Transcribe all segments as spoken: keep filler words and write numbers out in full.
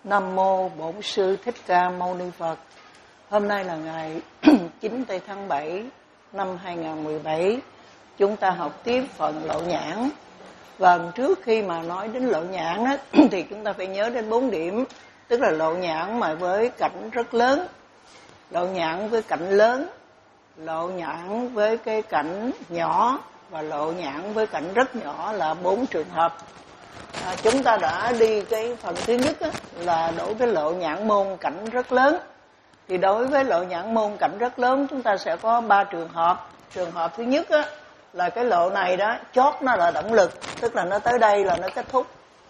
Nam mô Bổn Sư Thích Ca Mâu Ni Phật. Hôm nay là ngày chín tây tháng bảy năm hai nghìn không trăm mười bảy. Chúng ta học tiếp phần Lộ Nhãn. Và trước khi mà nói đến Lộ Nhãn á, thì chúng ta phải nhớ đến bốn điểm. Tức là Lộ Nhãn mà với cảnh rất lớn, Lộ Nhãn với cảnh lớn, Lộ Nhãn với cái cảnh nhỏ và Lộ Nhãn với cảnh rất nhỏ, là bốn trường hợp. À, chúng ta đã đi cái phần thứ nhất á, là đối với Lộ Nhãn môn cảnh rất lớn. Thì đối với Lộ Nhãn môn cảnh rất lớn chúng ta sẽ có ba trường hợp. Trường hợp thứ nhất á, là cái lộ này đó chót nó là động lực, tức là nó tới đây là nó kết thúc.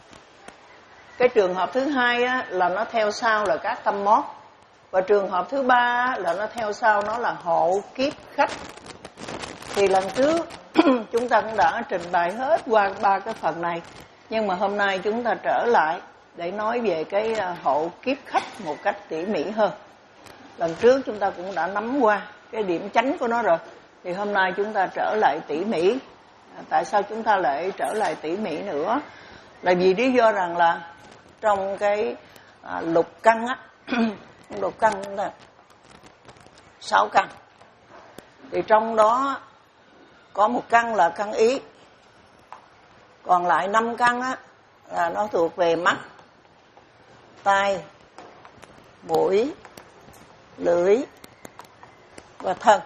Cái trường hợp thứ hai á, là nó theo sau là các tâm mót. Và trường hợp thứ ba á, là nó theo sau nó là hộ kiếp khách. Thì lần trước chúng ta cũng đã trình bày hết qua ba cái phần này. Nhưng mà hôm nay chúng ta trở lại để nói về cái hộ kiếp khách một cách tỉ mỉ hơn. Lần trước chúng ta cũng đã nắm qua cái điểm chánh của nó rồi. Thì hôm nay chúng ta trở lại tỉ mỉ. À, tại sao chúng ta lại trở lại tỉ mỉ nữa? Là vì lý do rằng là trong cái à, lục căn á, lục căn chúng ta sáu căn. Thì trong đó có một căn là căn ý. Còn lại năm căn á là nó thuộc về mắt, tai, mũi, lưỡi và thân.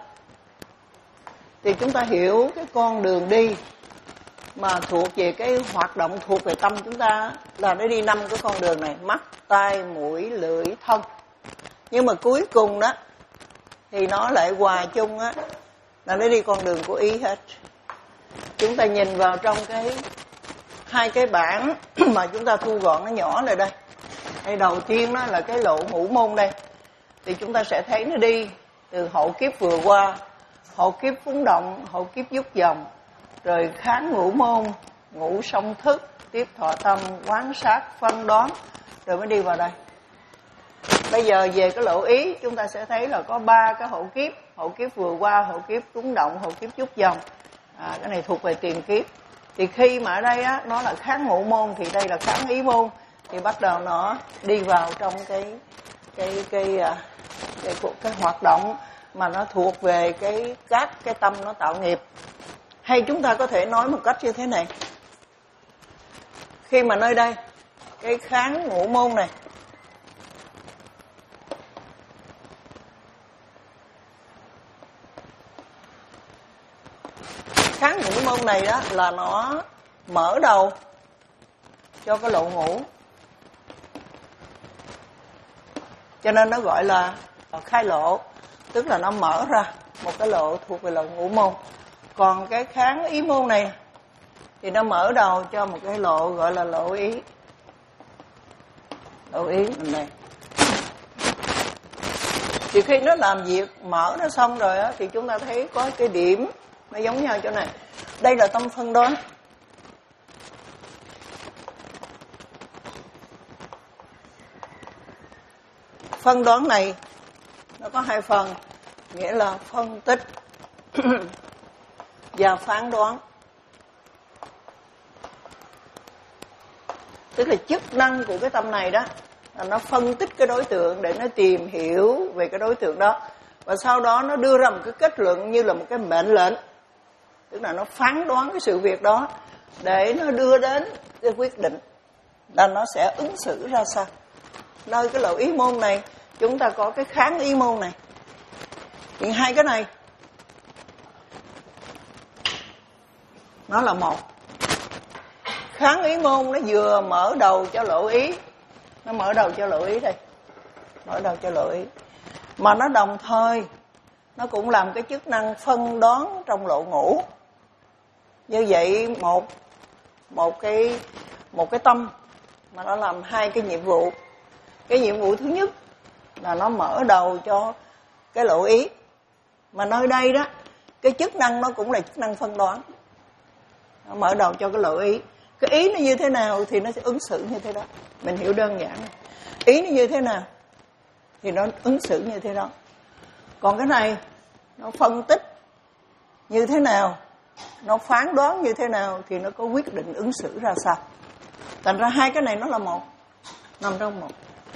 Thì chúng ta hiểu cái con đường đi mà thuộc về cái hoạt động thuộc về tâm chúng ta là nó đi năm cái con đường này: mắt, tai, mũi, lưỡi, thân. Nhưng mà cuối cùng đó thì nó lại hòa chung á là nó đi con đường của ý hết. Chúng ta nhìn vào trong cái hai cái bảng mà chúng ta thu gọn nó nhỏ lại đây. Đây đầu tiên đó là cái lộ ngũ môn đây. Thì chúng ta sẽ thấy nó đi từ hộ kiếp vừa qua, hộ kiếp phúng động, hộ kiếp dúc dòng, rồi kháng ngũ môn, ngũ song thức, tiếp thọ tâm, quán sát, phân đoán, rồi mới đi vào đây. Bây giờ về cái lộ ý chúng ta sẽ thấy là có ba cái hộ kiếp: hộ kiếp vừa qua, hộ kiếp phúng động, hộ kiếp dúc dòng. À, cái này thuộc về tiền kiếp. Thì khi mà ở đây á nó là kháng ngũ môn thì đây là kháng ý môn, thì bắt đầu nó đi vào trong cái cái cái cái, cái, cái, cái hoạt động mà nó thuộc về cái các cái tâm nó tạo nghiệp. Hay chúng ta có thể nói một cách như thế này: khi mà nơi đây cái kháng ngũ môn này kháng ngũ môn này đó là nó mở đầu cho cái lộ ngũ, cho nên nó gọi là khai lộ, tức là nó mở ra một cái lộ thuộc về lộ ngũ môn. Còn cái kháng ý môn này thì nó mở đầu cho một cái lộ gọi là lộ ý. Lộ ý này. Thì khi nó làm việc mở nó xong rồi á, thì chúng ta thấy có cái điểm nó giống nhau chỗ này. Đây là tâm phân đoán. Phân đoán này nó có hai phần, nghĩa là phân tích và phán đoán. Tức là chức năng của cái tâm này đó là nó phân tích cái đối tượng để nó tìm hiểu về cái đối tượng đó, và sau đó nó đưa ra một cái kết luận như là một cái mệnh lệnh. Tức là nó phán đoán cái sự việc đó để nó đưa đến cái quyết định là nó sẽ ứng xử ra sao. Nơi cái lộ ý môn này chúng ta có cái kháng ý môn này. Thì hai cái này nó là một. Kháng ý môn nó vừa mở đầu cho lộ ý. Nó mở đầu cho lộ ý đây. Mở đầu cho lộ ý. Mà nó đồng thời nó cũng làm cái chức năng phân đoán trong lộ ngũ. Như vậy một một cái một cái tâm mà nó làm hai cái nhiệm vụ. Cái nhiệm vụ thứ nhất là nó mở đầu cho cái lộ ý. Mà nơi đây đó cái chức năng nó cũng là chức năng phân đoán. Nó mở đầu cho cái lộ ý. Cái ý nó như thế nào thì nó sẽ ứng xử như thế đó. Mình hiểu đơn giản. Ý nó như thế nào thì nó ứng xử như thế đó. Còn cái này nó phân tích như thế nào, nó phán đoán như thế nào thì nó có quyết định ứng xử ra sao. Thành ra hai cái này nó là một, nằm trong một.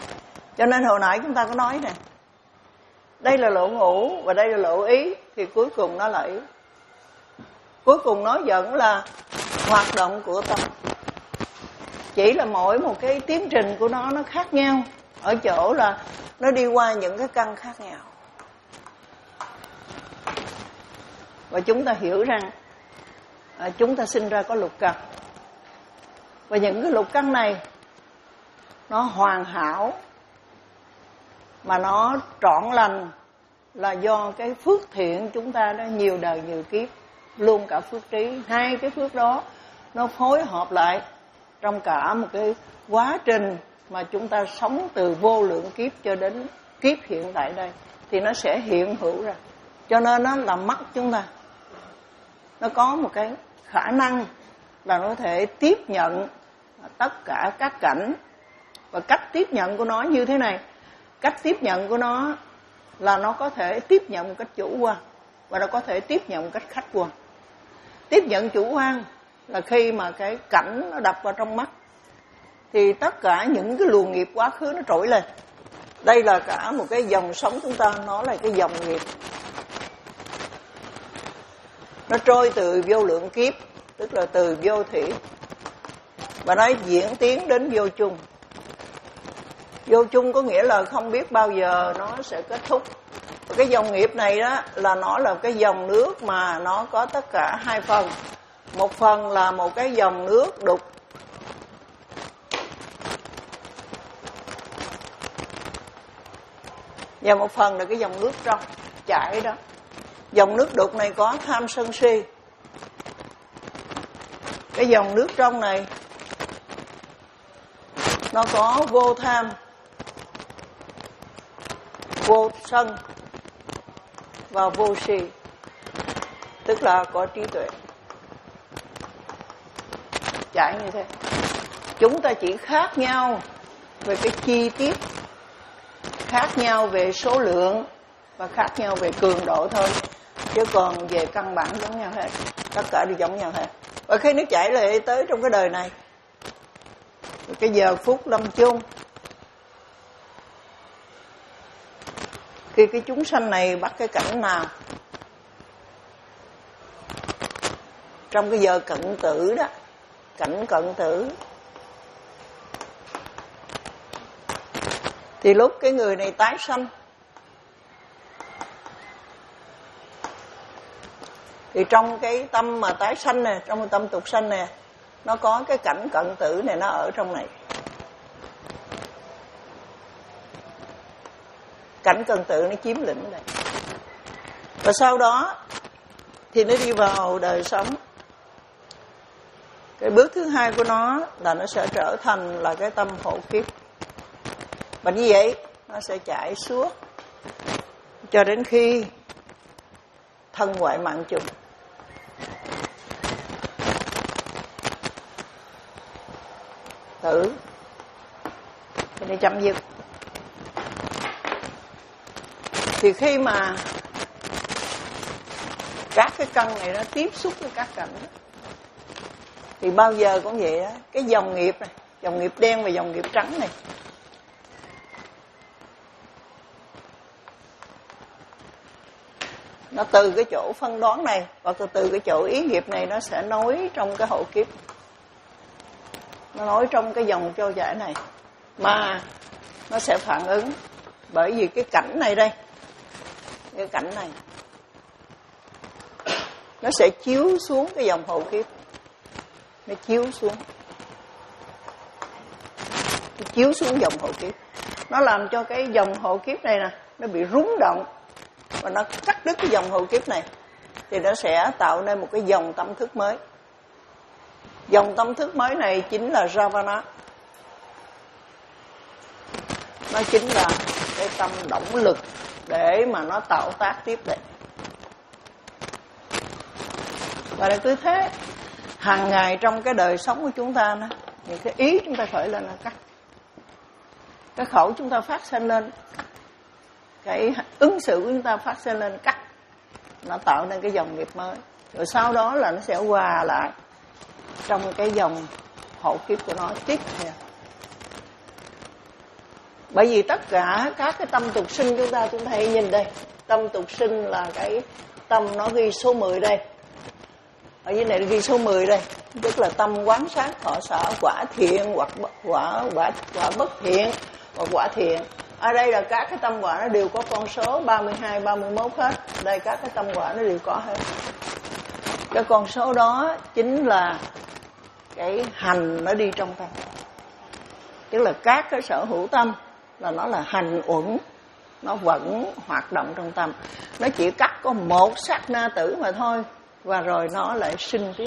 Cho nên hồi nãy chúng ta có nói nè, đây là lộ ngũ và đây là lộ ý, thì cuối cùng nó là ý. Cuối cùng nó vẫn là hoạt động của tâm. Chỉ là mỗi một cái tiến trình của nó nó khác nhau, ở chỗ là nó đi qua những cái căn khác nhau. Và chúng ta hiểu rằng à, chúng ta sinh ra có lục căn. Và những cái lục căn này nó hoàn hảo mà nó trọn lành là do cái phước thiện chúng ta đã nhiều đời nhiều kiếp, luôn cả phước trí. Hai cái phước đó nó phối hợp lại trong cả một cái quá trình mà chúng ta sống từ vô lượng kiếp cho đến kiếp hiện tại đây, thì nó sẽ hiện hữu ra. Cho nên nó là mắt chúng ta, nó có một cái khả năng là nó có thể tiếp nhận tất cả các cảnh. Và cách tiếp nhận của nó như thế này. Cách tiếp nhận của nó là nó có thể tiếp nhận một cách chủ quan và nó có thể tiếp nhận một cách khách quan. Tiếp nhận chủ quan là khi mà cái cảnh nó đập vào trong mắt thì tất cả những cái luồng nghiệp quá khứ nó trỗi lên. Đây là cả một cái dòng sống chúng ta, nó là cái dòng nghiệp. Nó trôi từ vô lượng kiếp, tức là từ vô thủy, và nó diễn tiến đến vô chung. Vô chung có nghĩa là không biết bao giờ nó sẽ kết thúc. Và cái dòng nghiệp này đó là nó là cái dòng nước mà nó có tất cả hai phần. Một phần là một cái dòng nước đục, và một phần là cái dòng nước trong chảy đó. Dòng nước đục này có tham sân si. Cái dòng nước trong này nó có vô tham, vô sân và vô si, tức là có trí tuệ. Chảy như thế. Chúng ta chỉ khác nhau về cái chi tiết, khác nhau về số lượng và khác nhau về cường độ thôi, chứ còn về căn bản giống nhau hết. Tất cả đều giống nhau hết. Và khi nó chảy lại tới trong cái đời này, cái giờ phút lâm chung, khi cái chúng sanh này bắt cái cảnh nào, trong cái giờ cận tử đó, cảnh cận tử, thì lúc cái người này tái sanh, thì trong cái tâm mà tái sanh này, trong cái tâm tục sanh này, nó có cái cảnh cận tử này, nó ở trong này. Cảnh cận tử nó chiếm lĩnh này. Và sau đó thì nó đi vào đời sống. Cái bước thứ hai của nó là nó sẽ trở thành là cái tâm hộ kiếp. Và như vậy nó sẽ chảy suốt cho đến khi thân ngoại mạng chung. Tử thì nó chấm dứt. Thì khi mà các cái căn này nó tiếp xúc với các cảnh đó, thì bao giờ cũng vậy đó, cái dòng nghiệp này, dòng nghiệp đen và dòng nghiệp trắng này, nó từ cái chỗ phân đoán này và từ cái chỗ ý nghiệp này nó sẽ nối trong cái hậu kiếp, nó nối trong cái dòng trôi chảy này, mà nó sẽ phản ứng bởi vì cái cảnh này đây, cái cảnh này nó sẽ chiếu xuống cái dòng hậu kiếp, nó chiếu xuống, nó chiếu xuống dòng hậu kiếp, nó làm cho cái dòng hậu kiếp này nè nó bị rúng động và nó cắt đứt cái dòng hậu kiếp này, thì nó sẽ tạo nên một cái dòng tâm thức mới. Dòng tâm thức mới này chính là Ravana. Nó chính là cái tâm động lực để mà nó tạo tác tiếp đấy. Và là cứ thế, hàng ngày trong cái đời sống của chúng ta đó, những cái ý chúng ta khởi lên là cắt, cái khẩu chúng ta phát sinh lên, cái ứng xử của chúng ta phát sinh lên cắt, nó tạo nên cái dòng nghiệp mới. Rồi sau đó là nó sẽ hòa lại trong cái dòng hậu kiếp của nó tiếp theo. Bởi vì tất cả các cái tâm tục sinh chúng ta, chúng ta hãy nhìn đây. Tâm tục sinh là cái tâm nó ghi số mười đây. Ở dưới này ghi số mười đây. Tức là tâm quán sát thọ sở quả thiện hoặc quả, quả, quả bất thiện hoặc quả thiện. Ở đây là các cái tâm quả nó đều có con số ba mươi hai, ba mươi mốt hết. Đây các cái tâm quả nó đều có hết. Cái con số đó chính là cái hành nó đi trong tâm. Tức là các cái sở hữu tâm là nó là hành uẩn, nó vẫn hoạt động trong tâm. Nó chỉ cắt có một sát na tử mà thôi, và rồi nó lại sinh tiếp.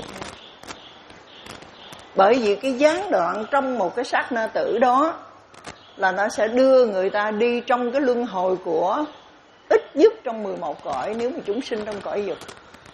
Bởi vì cái gián đoạn trong một cái sát na tử đó là nó sẽ đưa người ta đi trong cái luân hồi của ít nhất trong mười một cõi nếu mà chúng sinh trong cõi dục.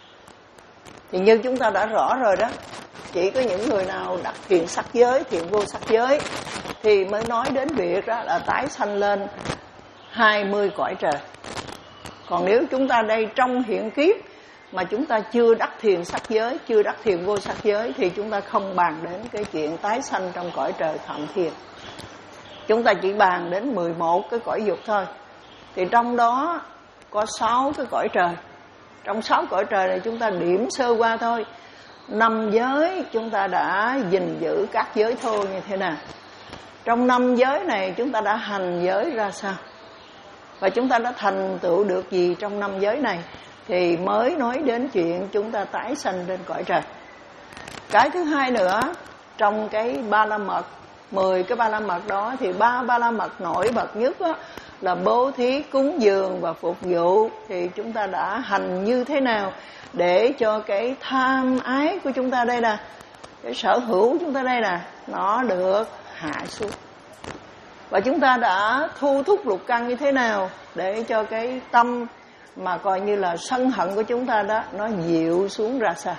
Thì như chúng ta đã rõ rồi đó, chỉ có những người nào đắc thiện sắc giới, thiện vô sắc giới thì mới nói đến việc đó là tái sanh lên hai mươi cõi trời. Còn nếu chúng ta đây trong hiện kiếp mà chúng ta chưa đắc thiện sắc giới, chưa đắc thiện vô sắc giới thì chúng ta không bàn đến cái chuyện tái sanh trong cõi trời thượng thiên. Chúng ta chỉ bàn đến mười một cái cõi dục thôi. Thì trong đó có sáu cái cõi trời. Trong sáu cõi trời này chúng ta điểm sơ qua thôi. Năm giới chúng ta đã gìn giữ các giới thô như thế nào. Trong năm giới này chúng ta đã hành giới ra sao, và chúng ta đã thành tựu được gì trong năm giới này, thì mới nói đến chuyện chúng ta tái sanh lên cõi trời. Cái thứ hai nữa, trong cái ba la mật, mười cái ba la mật đó thì ba ba la mật nổi bật nhất đó, là bố thí, cúng dường và phục vụ. Thì chúng ta đã hành như thế nào để cho cái tham ái của chúng ta đây nè, cái sở hữu chúng ta đây nè, nó được hạ xuống. Và chúng ta đã thu thúc lục căn như thế nào để cho cái tâm mà coi như là sân hận của chúng ta đó nó dịu xuống ra sao.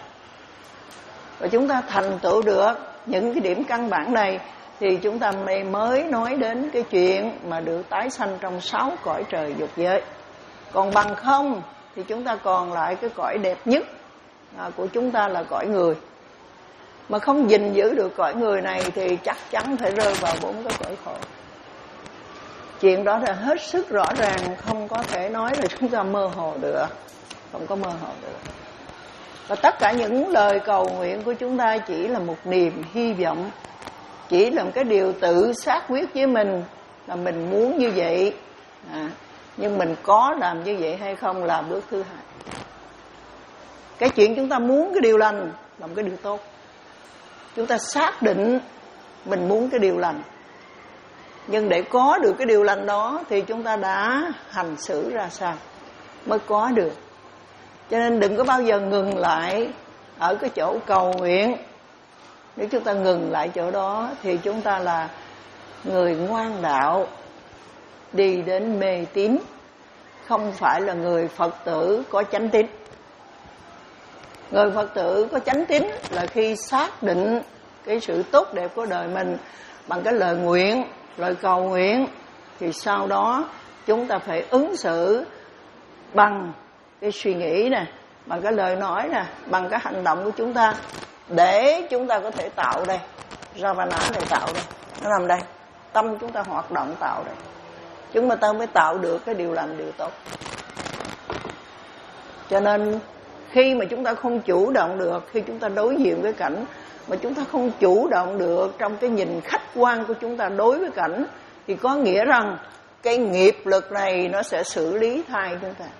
Và chúng ta thành tựu được những cái điểm căn bản này thì chúng ta mới nói đến cái chuyện mà được tái sanh trong sáu cõi trời dục giới. Còn bằng không thì chúng ta còn lại cái cõi đẹp nhất của chúng ta là cõi người. Mà không gìn giữ được cõi người này thì chắc chắn phải rơi vào bốn cái cõi khổ. Chuyện đó là hết sức rõ ràng, không có thể nói là chúng ta mơ hồ được. Không có mơ hồ được. Và tất cả những lời cầu nguyện của chúng ta chỉ là một niềm hy vọng, chỉ là một cái điều tự xác quyết với mình là mình muốn như vậy. À, nhưng mình có làm như vậy hay không là bước thứ hai. Cái chuyện chúng ta muốn cái điều lành là một cái điều tốt. Chúng ta xác định mình muốn cái điều lành. Nhưng để có được cái điều lành đó thì chúng ta đã hành xử ra sao mới có được. Cho nên đừng có bao giờ ngừng lại ở cái chỗ cầu nguyện. Nếu chúng ta ngừng lại chỗ đó thì chúng ta là người ngoan đạo đi đến mê tín, không phải là người Phật tử có chánh tín. Người Phật tử có chánh tín là khi xác định cái sự tốt đẹp của đời mình bằng cái lời nguyện, lời cầu nguyện, thì sau đó chúng ta phải ứng xử bằng cái suy nghĩ nè, bằng cái lời nói nè, bằng cái hành động của chúng ta, để chúng ta có thể tạo đây. Ravana này tạo đây, nó nằm đây. Tâm chúng ta hoạt động tạo đây. Chúng ta mới tạo được cái điều lành, điều tốt. Cho nên khi mà chúng ta không chủ động được, khi chúng ta đối diện với cảnh mà chúng ta không chủ động được trong cái nhìn khách quan của chúng ta đối với cảnh, thì có nghĩa rằng cái nghiệp lực này nó sẽ xử lý thay chúng ta.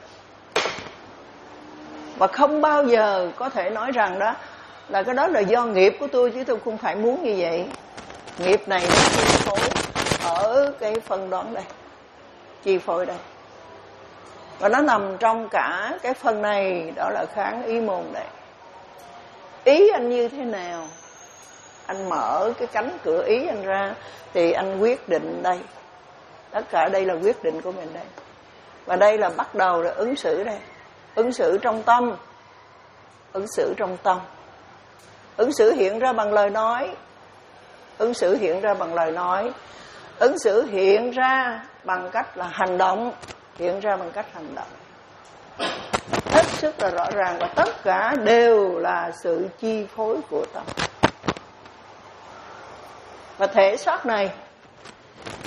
Và không bao giờ có thể nói rằng đó là cái đó là do nghiệp của tôi, chứ tôi không phải muốn như vậy. Nghiệp này nó chi phối ở cái phân đoạn đây, chi phối đây. Và nó nằm trong cả cái phần này, đó là kháng ý môn đây. Ý anh như thế nào? Anh mở cái cánh cửa ý anh ra thì anh quyết định đây. Tất cả đây là quyết định của mình đây. Và đây là bắt đầu là ứng xử đây. Ứng xử trong tâm. Ứng xử trong tâm. Ứng xử hiện ra bằng lời nói. Ứng xử hiện ra bằng lời nói. Ứng xử hiện ra bằng cách là hành động. Hiện ra bằng cách hành động. Hết sức là rõ ràng, và tất cả đều là sự chi phối của tâm. Và thể xác này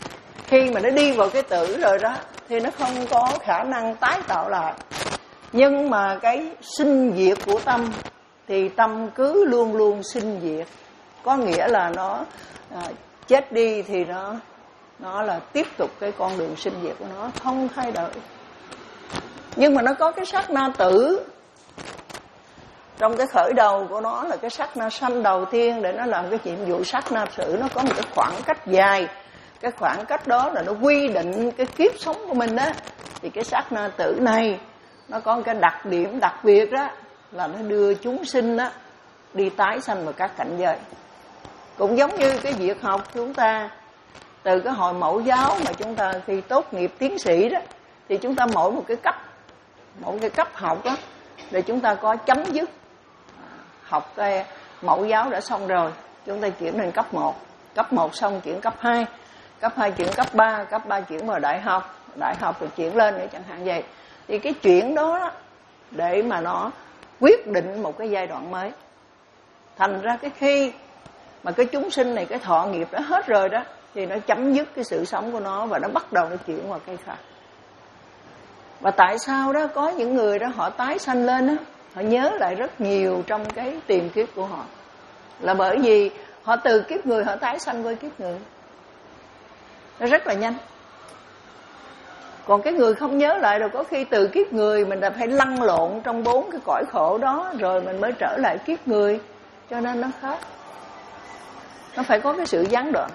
Khi mà nó đi vào cái tử rồi đó thì nó không có khả năng tái tạo lại. Nhưng mà cái sinh diệt của tâm thì tâm cứ luôn luôn sinh diệt. Có nghĩa là nó à, chết đi thì nó nó là tiếp tục cái con đường sinh diệt của nó, không thay đổi. Nhưng mà nó có cái sát na tử. Trong cái khởi đầu của nó là cái sát na sanh đầu tiên, để nó làm cái nhiệm vụ sát na tử. Nó có một cái khoảng cách dài. Cái khoảng cách đó là nó quy định cái kiếp sống của mình đó. Thì cái sát na tử này nó có một cái đặc điểm đặc biệt đó, là nó đưa chúng sinh đó đi tái sanh vào các cảnh giới. Cũng giống như cái việc học chúng ta từ cái hồi mẫu giáo mà chúng ta khi tốt nghiệp tiến sĩ đó, thì chúng ta mỗi một cái cấp, mỗi cái cấp học đó, để chúng ta có chấm dứt học cái mẫu giáo đã xong rồi, chúng ta chuyển lên cấp một, cấp một xong chuyển cấp hai, cấp hai chuyển cấp ba, cấp ba chuyển vào đại học, đại học rồi chuyển lên nữa chẳng hạn vậy. Thì cái chuyển đó, đó để mà nó quyết định một cái giai đoạn mới. Thành ra cái khi mà cái chúng sinh này cái thọ nghiệp đã hết rồi đó, thì nó chấm dứt cái sự sống của nó và nó bắt đầu nó chuyển qua cái khác. Và tại sao đó có những người đó họ tái sanh lên đó, họ nhớ lại rất nhiều trong cái tiền kiếp của họ, là bởi vì họ từ kiếp người họ tái sanh với kiếp người, nó rất là nhanh. Còn cái người không nhớ lại rồi, có khi từ kiếp người mình đã phải lăn lộn trong bốn cái cõi khổ đó rồi mình mới trở lại kiếp người, cho nên nó khác. Nó phải có cái sự gián đoạn.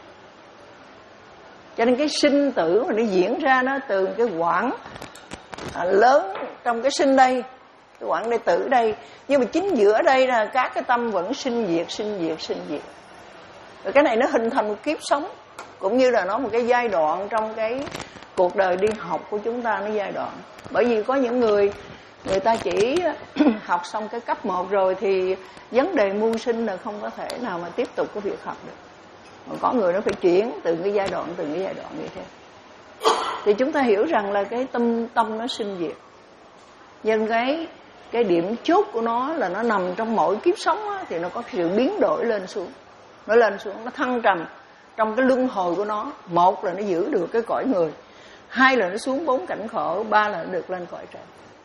Cho nên cái sinh tử mà nó diễn ra nó từ cái quãng à, lớn trong cái sinh đây, cái quãng đây tử đây, nhưng mà chính giữa đây là các cái tâm vẫn sinh diệt, sinh diệt, sinh diệt. Rồi cái này nó hình thành một kiếp sống, cũng như là nó một cái giai đoạn trong cái cuộc đời đi học của chúng ta, nó giai đoạn. Bởi vì có những người người ta chỉ học xong cái cấp một rồi thì vấn đề mưu sinh là không có thể nào mà tiếp tục cái việc học được. Còn có người nó phải chuyển từng cái giai đoạn, từng cái giai đoạn như thế. Thì chúng ta hiểu rằng là cái tâm tâm nó sinh diệt. Nhưng cái cái điểm chốt của nó là nó nằm trong mỗi kiếp sống á, thì nó có sự biến đổi lên xuống. Nó lên xuống, nó thăng trầm trong cái luân hồi của nó. Một là nó giữ được cái cõi người, hai là nó xuống bốn cảnh khổ, ba là nó được lên cõi trời.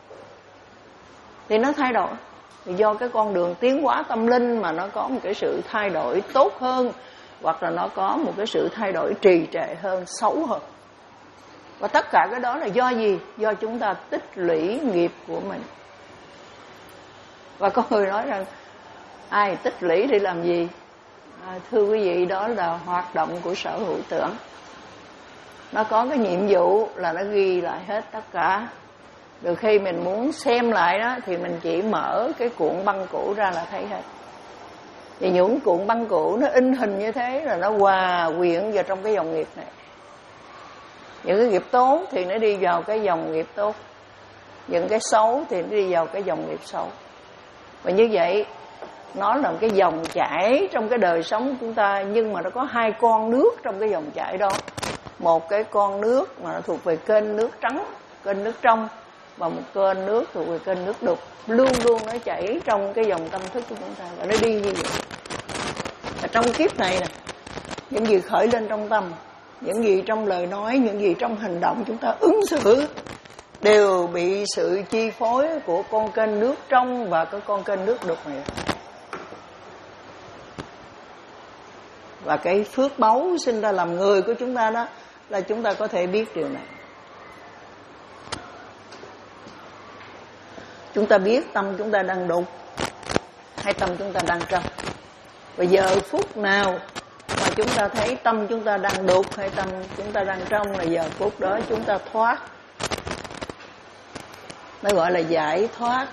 Thì nó thay đổi. Thì do cái con đường tiến hóa tâm linh mà nó có một cái sự thay đổi tốt hơn, hoặc là nó có một cái sự thay đổi trì trệ hơn, xấu hơn. Và tất cả cái đó là do gì? Do chúng ta tích lũy nghiệp của mình. Và có người nói rằng ai tích lũy để làm gì? À, thưa quý vị, đó là hoạt động của sở hữu tưởng. Nó có cái nhiệm vụ là nó ghi lại hết tất cả. Từ khi mình muốn xem lại đó thì mình chỉ mở cái cuộn băng cũ ra là thấy hết. Thì những cuộn băng cũ nó in hình như thế là nó hòa quyện vào trong cái dòng nghiệp này. Những cái nghiệp tốt thì nó đi vào cái dòng nghiệp tốt, những cái xấu thì nó đi vào cái dòng nghiệp xấu. Và như vậy nó là một cái dòng chảy trong cái đời sống của chúng ta, nhưng mà nó có hai con nước trong cái dòng chảy đó. Một cái con nước mà nó thuộc về kênh nước trắng, kênh nước trong, và một kênh nước thuộc về kênh nước đục, luôn luôn nó chảy trong cái dòng tâm thức của chúng ta, và nó đi như vậy. Và trong kiếp này nè, những gì khởi lên trong tâm, những gì trong lời nói, những gì trong hành động chúng ta ứng xử đều bị sự chi phối của con kênh nước trong và cái con kênh nước đục này. Và cái phước báu sinh ra làm người của chúng ta đó là chúng ta có thể biết điều này. Chúng ta biết tâm chúng ta đang đục hay tâm chúng ta đang trong. Và giờ phút nào mà chúng ta thấy tâm chúng ta đang đục hay tâm chúng ta đang trong là giờ phút đó chúng ta thoát. Nó gọi là giải thoát.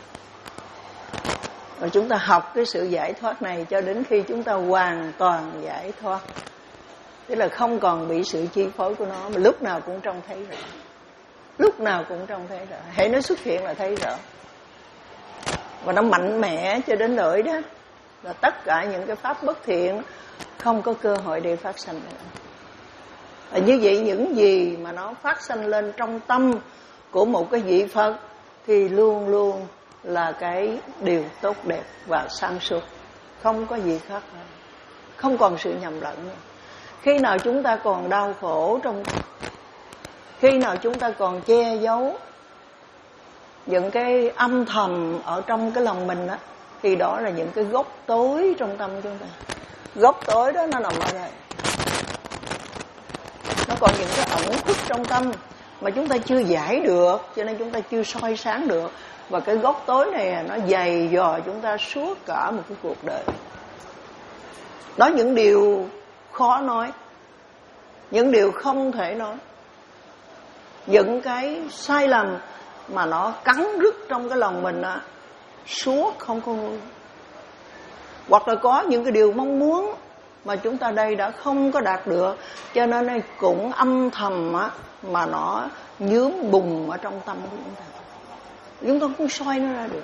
Và chúng ta học cái sự giải thoát này cho đến khi chúng ta hoàn toàn giải thoát. Tức là không còn bị sự chi phối của nó, mà lúc nào cũng trông thấy rõ. Lúc nào cũng trông thấy rõ. Hễ nó xuất hiện là thấy rõ. Và nó mạnh mẽ cho đến nỗi đó là tất cả những cái pháp bất thiện không có cơ hội để phát sanh nữa. Và như vậy những gì mà nó phát sanh lên trong tâm của một cái vị Phật thì luôn luôn là cái điều tốt đẹp và sáng suốt, không có gì khác nữa, không còn sự nhầm lẫn nữa. Khi nào chúng ta còn đau khổ trong tâm, khi nào chúng ta còn che giấu những cái âm thầm ở trong cái lòng mình á, thì đó là những cái gốc tối trong tâm chúng ta. Gốc tối đó nó nằm ở đây. Nó còn những cái ẩn khuất trong tâm mà chúng ta chưa giải được, cho nên chúng ta chưa soi sáng được. Và cái gốc tối này nó dày dò chúng ta suốt cả một cái cuộc đời. Đó những điều khó nói, những điều không thể nói, những cái sai lầm mà nó cắn rứt trong cái lòng mình á, suốt không có nguôi. Hoặc là có những cái điều mong muốn mà chúng ta đây đã không có đạt được, cho nên cũng âm thầm á, mà nó nhướng bùng ở trong tâm của chúng ta. Chúng ta không soi nó ra được.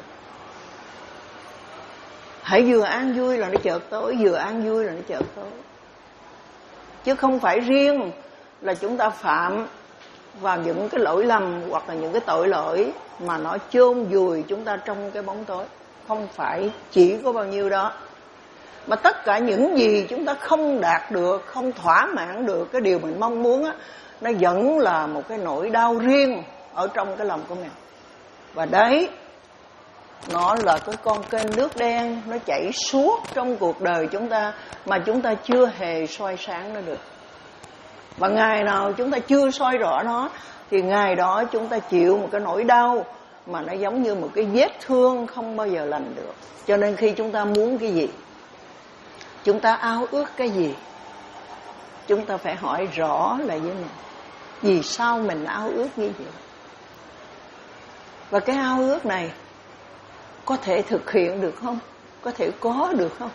Hãy vừa an vui là nó chợt tối, vừa an vui là nó chợt tối. Chứ không phải riêng là chúng ta phạm vào những cái lỗi lầm hoặc là những cái tội lỗi mà nó chôn vùi chúng ta trong cái bóng tối. Không phải chỉ có bao nhiêu đó, mà tất cả những gì chúng ta không đạt được, không thỏa mãn được cái điều mình mong muốn á, nó vẫn là một cái nỗi đau riêng ở trong cái lòng của mình. Và đấy, nó là cái con kênh nước đen, nó chảy suốt trong cuộc đời chúng ta mà chúng ta chưa hề soi sáng nó được. Và ngày nào chúng ta chưa soi rõ nó thì ngày đó chúng ta chịu một cái nỗi đau mà nó giống như một cái vết thương không bao giờ lành được. Cho nên khi chúng ta muốn cái gì, chúng ta ao ước cái gì, chúng ta phải hỏi rõ lại với mình, vì sao mình ao ước như vậy. Và cái ao ước này có thể thực hiện được không? Có thể có được không?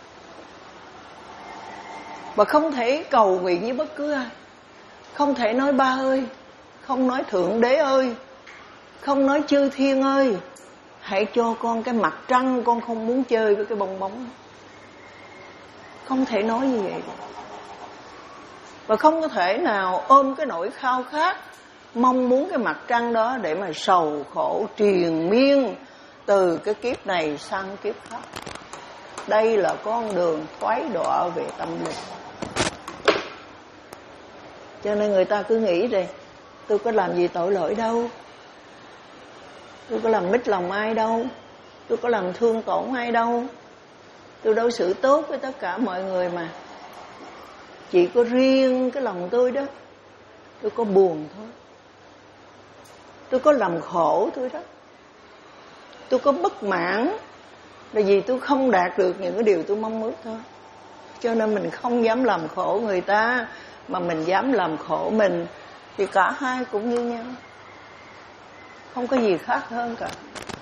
Và không thể cầu nguyện với bất cứ ai. Không thể nói ba ơi, không nói thượng đế ơi, không nói chư thiên ơi, hãy cho con cái mặt trăng, con không muốn chơi với cái bong bóng. Không thể nói như vậy được. Và không có thể nào ôm cái nỗi khao khát mong muốn cái mặt trăng đó để mà sầu khổ triền miên từ cái kiếp này sang kiếp khác. Đây là con đường thoái đọa về tâm linh. Cho nên người ta cứ nghĩ rồi, tôi có làm gì tội lỗi đâu, tôi có làm mít lòng ai đâu, tôi có làm thương tổn ai đâu, tôi đối xử tốt với tất cả mọi người mà. Chỉ có riêng cái lòng tôi đó, tôi có buồn thôi, tôi có làm khổ thôi đó, tôi có bất mãn là vì tôi không đạt được những cái điều tôi mong ước thôi. Cho nên mình không dám làm khổ người ta, mà mình dám làm khổ mình, thì cả hai cũng như nhau, không có gì khác hơn cả.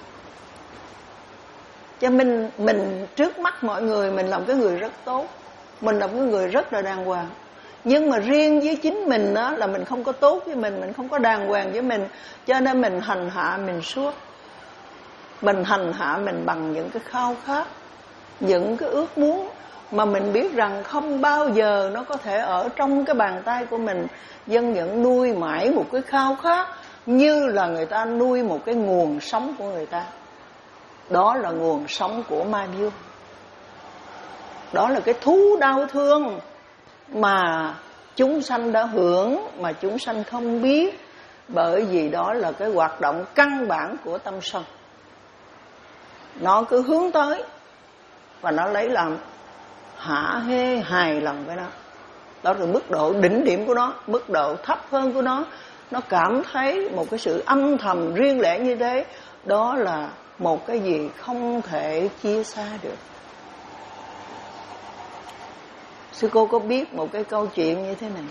Cho mình mình trước mắt mọi người mình làm cái người rất tốt, mình làm cái người rất là đàng hoàng. Nhưng mà riêng với chính mình đó là mình không có tốt với mình, mình không có đàng hoàng với mình, cho nên mình hành hạ mình suốt. Mình hành hạ mình bằng những cái khao khát, những cái ước muốn mà mình biết rằng không bao giờ nó có thể ở trong cái bàn tay của mình. Dân vẫn nuôi mãi một cái khao khát như là người ta nuôi một cái nguồn sống của người ta. Đó là nguồn sống của ma dương. Đó là cái thú đau thương mà chúng sanh đã hưởng mà chúng sanh không biết, bởi vì đó là cái hoạt động căn bản của tâm sân. Nó cứ hướng tới và nó lấy làm hả hê hài lòng với nó. Đó là mức độ đỉnh điểm của nó. Mức độ thấp hơn của nó, nó cảm thấy một cái sự âm thầm riêng lẻ như thế, đó là một cái gì không thể chia xa được. Sư cô có biết một cái câu chuyện như thế này.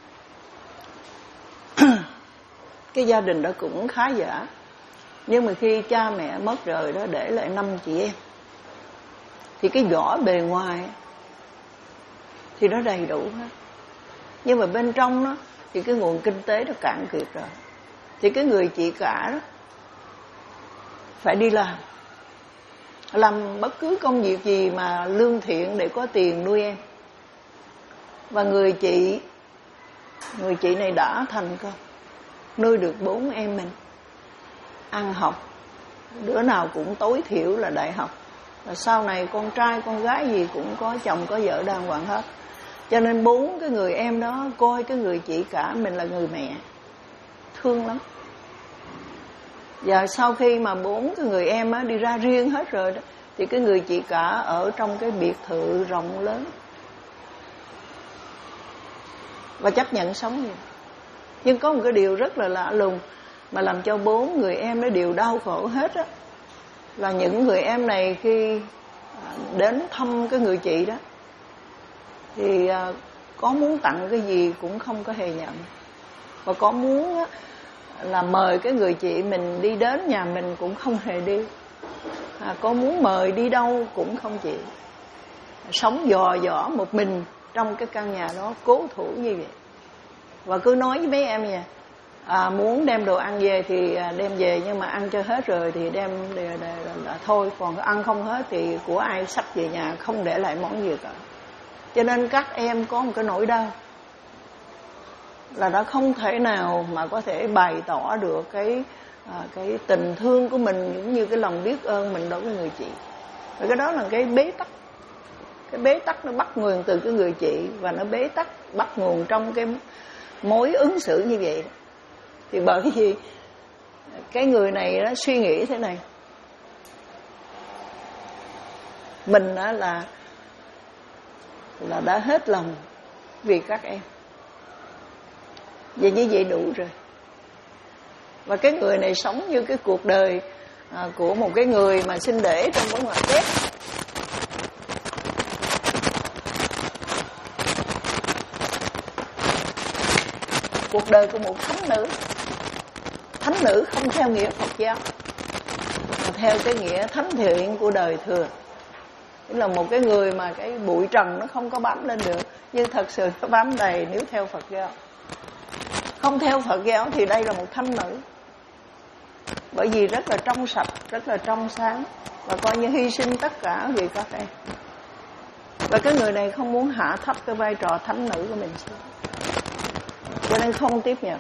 Cái gia đình đó cũng khá giả, nhưng mà khi cha mẹ mất rồi đó, để lại năm chị em, thì cái vỏ bề ngoài thì nó đầy đủ hết, nhưng mà bên trong đó thì cái nguồn kinh tế nó cạn kiệt rồi. Thì cái người chị cả đó phải đi làm, làm bất cứ công việc gì mà lương thiện để có tiền nuôi em. Và người chị Người chị này đã thành công, nuôi được bốn em mình, ăn học, đứa nào cũng tối thiểu là đại học. Và sau này con trai con gái gì cũng có chồng có vợ đàng hoàng hết. Cho nên bốn cái người em đó coi cái người chị cả mình là người mẹ, thương lắm. Và sau khi mà bốn cái người em á đi ra riêng hết rồi đó, thì cái người chị cả ở trong cái biệt thự rộng lớn và chấp nhận sống vậy. Nhưng có một cái điều rất là lạ lùng mà làm cho bốn người em nó đều đau khổ hết á, là những người em này khi đến thăm cái người chị đó thì có muốn tặng cái gì cũng không có hề nhận, và có muốn á, là mời cái người chị mình đi đến nhà mình cũng không hề đi, à, có muốn mời đi đâu cũng không chịu, sống dò dỏ một mình trong cái căn nhà đó, cố thủ như vậy. Và cứ nói với mấy em nha, à, muốn đem đồ ăn về thì đem về, nhưng mà ăn cho hết rồi thì đem để, để, để, là thôi, còn ăn không hết thì của ai xách về nhà, không để lại món gì cả. Cho nên các em có một cái nỗi đau là đã không thể nào mà có thể bày tỏ được cái à, cái tình thương của mình, cũng như cái lòng biết ơn mình đối với người chị. Và cái đó là cái bế tắc. Cái bế tắc nó bắt nguồn từ cái người chị, và nó bế tắc bắt nguồn trong cái mối ứng xử như vậy. Thì bởi vì cái người này nó suy nghĩ thế này: mình đó là là đã hết lòng vì các em, và như vậy đủ rồi. Và cái người này sống như cái cuộc đời à, của một cái người mà sinh đẻ trong một ngoại kép. Cuộc đời của một thánh nữ. Thánh nữ không theo nghĩa Phật giáo, mà theo cái nghĩa thánh thiện của đời thường. Tức là một cái người mà cái bụi trần nó không có bám lên được, nhưng thật sự nó bám đầy nếu theo Phật giáo. Không theo Phật giáo thì đây là một thánh nữ, bởi vì rất là trong sạch, rất là trong sáng, và coi như hy sinh tất cả vì các em. Và cái người này không muốn hạ thấp cái vai trò thánh nữ của mình xuống, cho nên không tiếp nhận.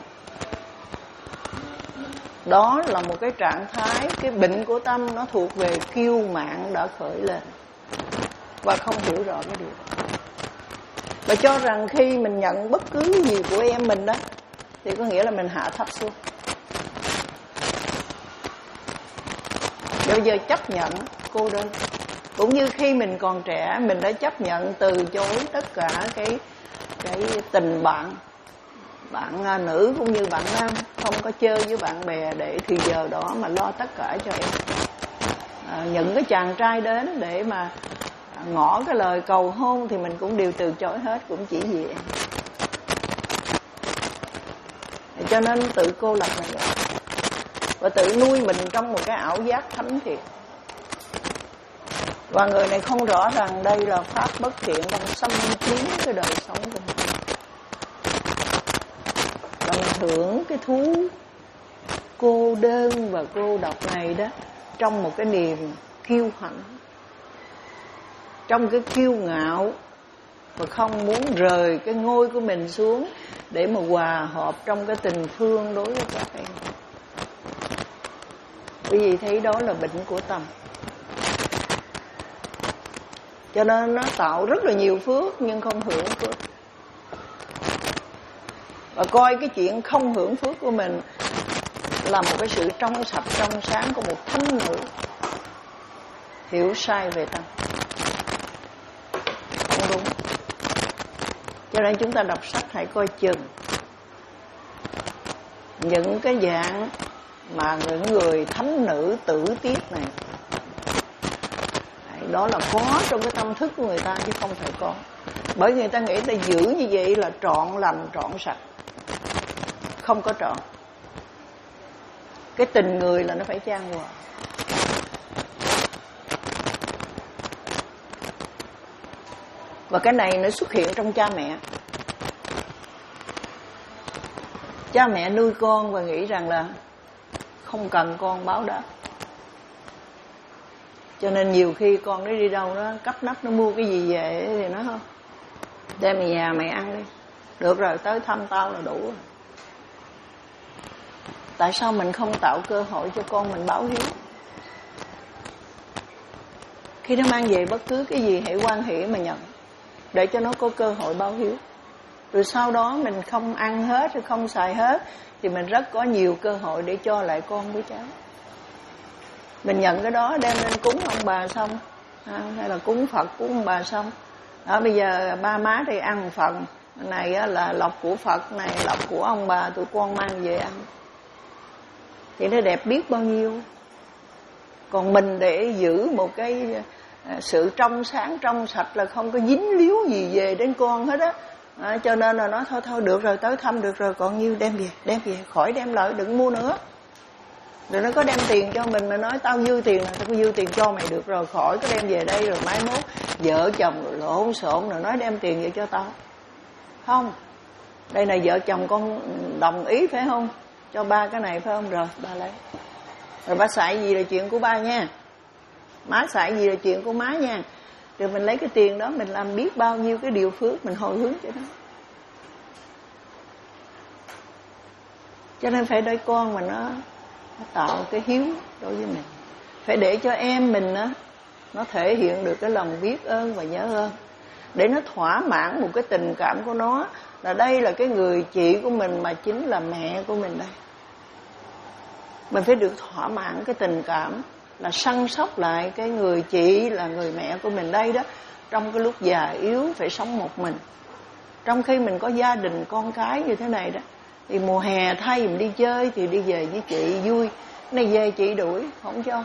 Đó là một cái trạng thái, cái bệnh của tâm nó thuộc về kiêu mạn đã khởi lên, và không hiểu rõ cái điều đó. Và cho rằng khi mình nhận bất cứ gì của em mình đó thì có nghĩa là mình hạ thấp xuống. Bây giờ chấp nhận cô đơn. Cũng như khi mình còn trẻ, mình đã chấp nhận từ chối tất cả cái cái tình bạn, bạn nữ cũng như bạn nam, không có chơi với bạn bè để thì giờ đó mà lo tất cả cho em. À, những cái chàng trai đến để mà ngỏ cái lời cầu hôn thì mình cũng đều từ chối hết, cũng chỉ vì em. Cho nên tự cô lập mình lại, và tự nuôi mình trong một cái ảo giác thánh thiện. Và người này không rõ rằng đây là pháp bất thiện đang xâm chiếm cái đời sống của mình, và mình hưởng cái thú cô đơn và cô độc này đó trong một cái niềm kiêu hãnh, trong cái kiêu ngạo, và không muốn rời cái ngôi của mình xuống để mà hòa hợp trong cái tình thương đối với các em. Bởi vì thấy đó là bệnh của tâm. Cho nên nó tạo rất là nhiều phước nhưng không hưởng phước. Và coi cái chuyện không hưởng phước của mình là một cái sự trong sạch, trong sáng của một thánh nữ. Hiểu sai về tâm, không đúng. Cho nên chúng ta đọc sách hãy coi chừng những cái dạng mà những người thánh nữ tử tiết này. Đó là có trong cái tâm thức của người ta chứ không phải có. Bởi người ta nghĩ ta giữ như vậy là trọn lành, trọn sạch. Không có trọn. Cái tình người là nó phải chan hòa. Và cái này nó xuất hiện trong cha mẹ. Cha mẹ nuôi con và nghĩ rằng là không cần con báo đáp. Cho nên nhiều khi con nó đi đâu đó cắp nắp nó mua cái gì về thì nó không đem về nhà mày ăn đi, được rồi tới thăm tao là đủ rồi. Tại sao mình không tạo cơ hội cho con mình báo hiếu? Khi nó mang về bất cứ cái gì hãy hoan hỉ mà nhận. để cho nó có cơ hội báo hiếu. Rồi sau đó mình không ăn hết rồi không xài hết thì mình rất có nhiều cơ hội để cho lại con với cháu. Mình nhận cái đó đem lên cúng ông bà xong, à, hay là cúng Phật cúng ông bà xong. Đó, bây giờ ba má thì ăn một phần, này á, là lộc của Phật, này lộc của ông bà, tụi con mang về ăn. Thì nó đẹp biết bao nhiêu. Còn mình để giữ một cái sự trong sáng trong sạch là không có dính líu gì về đến con hết á. À, cho nên là nói thôi thôi được rồi, tới thăm được rồi, còn nhiêu đem về, đem về, khỏi đem lại, đừng mua nữa. Rồi nó có đem tiền cho mình mà nói tao dư tiền là tao có dư tiền cho mày được rồi, khỏi có đem về đây rồi mai mốt vợ chồng rồi lộn xộn rồi nói đem tiền về cho tao. Không, đây này vợ chồng con đồng ý phải không, cho ba cái này phải không, rồi ba lấy. Rồi ba xài gì là chuyện của ba nha, má xài gì là chuyện của má nha. Rồi mình lấy cái tiền đó mình làm biết bao nhiêu cái điều phước, mình hồi hướng cho nó. Cho nên phải để con mà nó, nó tạo cái hiếu đối với mình. Phải để cho em mình á, nó thể hiện được cái lòng biết ơn và nhớ ơn, để nó thỏa mãn một cái tình cảm của nó, là đây là cái người chị của mình mà chính là mẹ của mình đây. Mình phải được thỏa mãn cái tình cảm là săn sóc lại cái người chị là người mẹ của mình đây đó. Trong cái lúc già yếu phải sống một mình, trong khi mình có gia đình con cái như thế này đó, thì mùa hè thay mình đi chơi thì đi về với chị vui, này về chị đuổi không cho.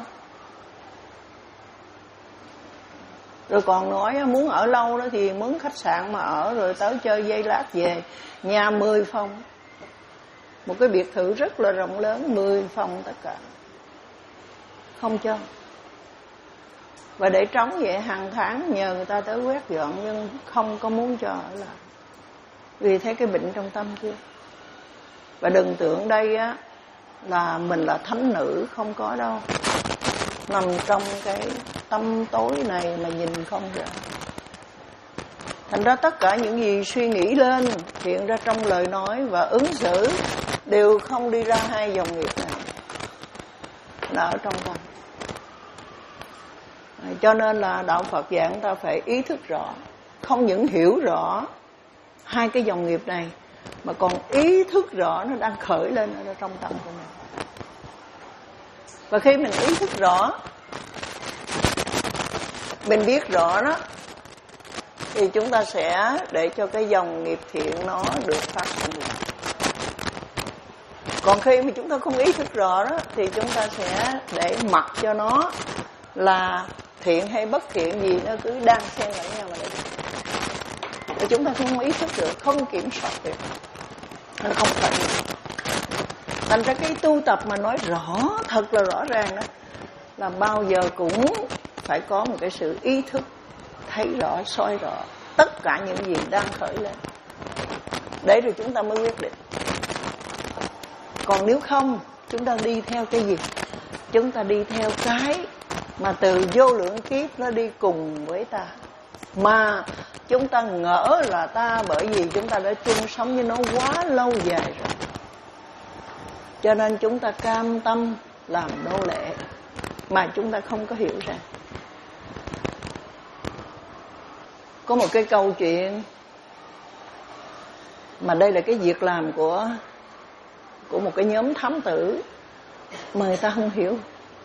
Rồi còn nói muốn ở lâu đó thì mướn khách sạn mà ở, rồi tới chơi giây lát về. Nhà mười phòng, một cái biệt thự rất là rộng lớn, mười phòng tất cả, không cho. Và để trống vậy hàng tháng nhờ người ta tới quét dọn, nhưng không có muốn cho ở lại, vì thấy cái bệnh trong tâm chưa. Và đừng tưởng đây á là mình là thánh nữ, không có đâu. Nằm trong cái tâm tối này mà nhìn không rõ. Thành ra tất cả những gì suy nghĩ lên, hiện ra trong lời nói và ứng xử đều không đi ra hai dòng nghiệp này, là ở trong tâm. Cho nên là đạo Phật giảng ta phải ý thức rõ, không những hiểu rõ hai cái dòng nghiệp này, mà còn ý thức rõ nó đang khởi lên ở trong tâm của mình. Và khi mình ý thức rõ, mình biết rõ đó, thì chúng ta sẽ để cho cái dòng nghiệp thiện nó được phát sinh được. Còn khi mà chúng ta không ý thức rõ đó, thì chúng ta sẽ để mặc cho nó là thiện hay bất thiện gì nó cứ đang xen lẫn nhau mà để để chúng ta không ý thức được, không kiểm soát được, nên không phải. Thành ra cái tu tập mà nói rõ, thật là rõ ràng đó, là bao giờ cũng phải có một cái sự ý thức, thấy rõ, soi rõ tất cả những gì đang khởi lên, để rồi chúng ta mới quyết định. Còn nếu không, chúng ta đi theo cái gì? Chúng ta đi theo cái mà từ vô lượng kiếp nó đi cùng với ta, mà chúng ta ngỡ là ta, bởi vì chúng ta đã chung sống với nó quá lâu dài rồi, cho nên chúng ta cam tâm làm nô lệ, mà chúng ta không có hiểu ra. Có một cái câu chuyện mà đây là cái việc làm của của một cái nhóm thám tử mà người ta không hiểu.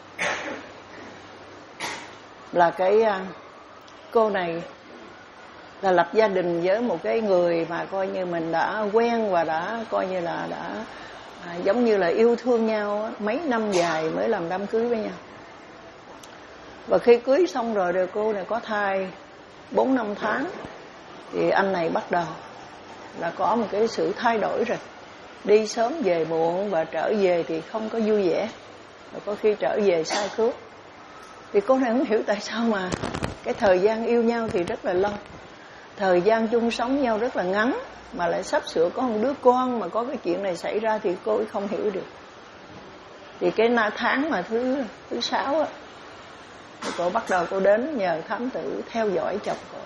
Là cái cô này là lập gia đình với một cái người mà coi như mình đã quen và đã coi như là đã à, giống như là yêu thương nhau mấy năm dài mới làm đám cưới với nhau. Và khi cưới xong rồi, rồi cô này có thai bốn năm tháng, thì anh này bắt đầu là có một cái sự thay đổi rồi. Đi sớm về muộn, và trở về thì không có vui vẻ, và có khi trở về sai cướp. Thì cô này không hiểu tại sao mà cái thời gian yêu nhau thì rất là lâu, thời gian chung sống nhau rất là ngắn, mà lại sắp sửa có một đứa con mà có cái chuyện này xảy ra, thì cô ấy không hiểu được. Thì cái tháng mà thứ thứ sáu á, thì cô bắt đầu cô đến nhờ thám tử theo dõi chồng cô.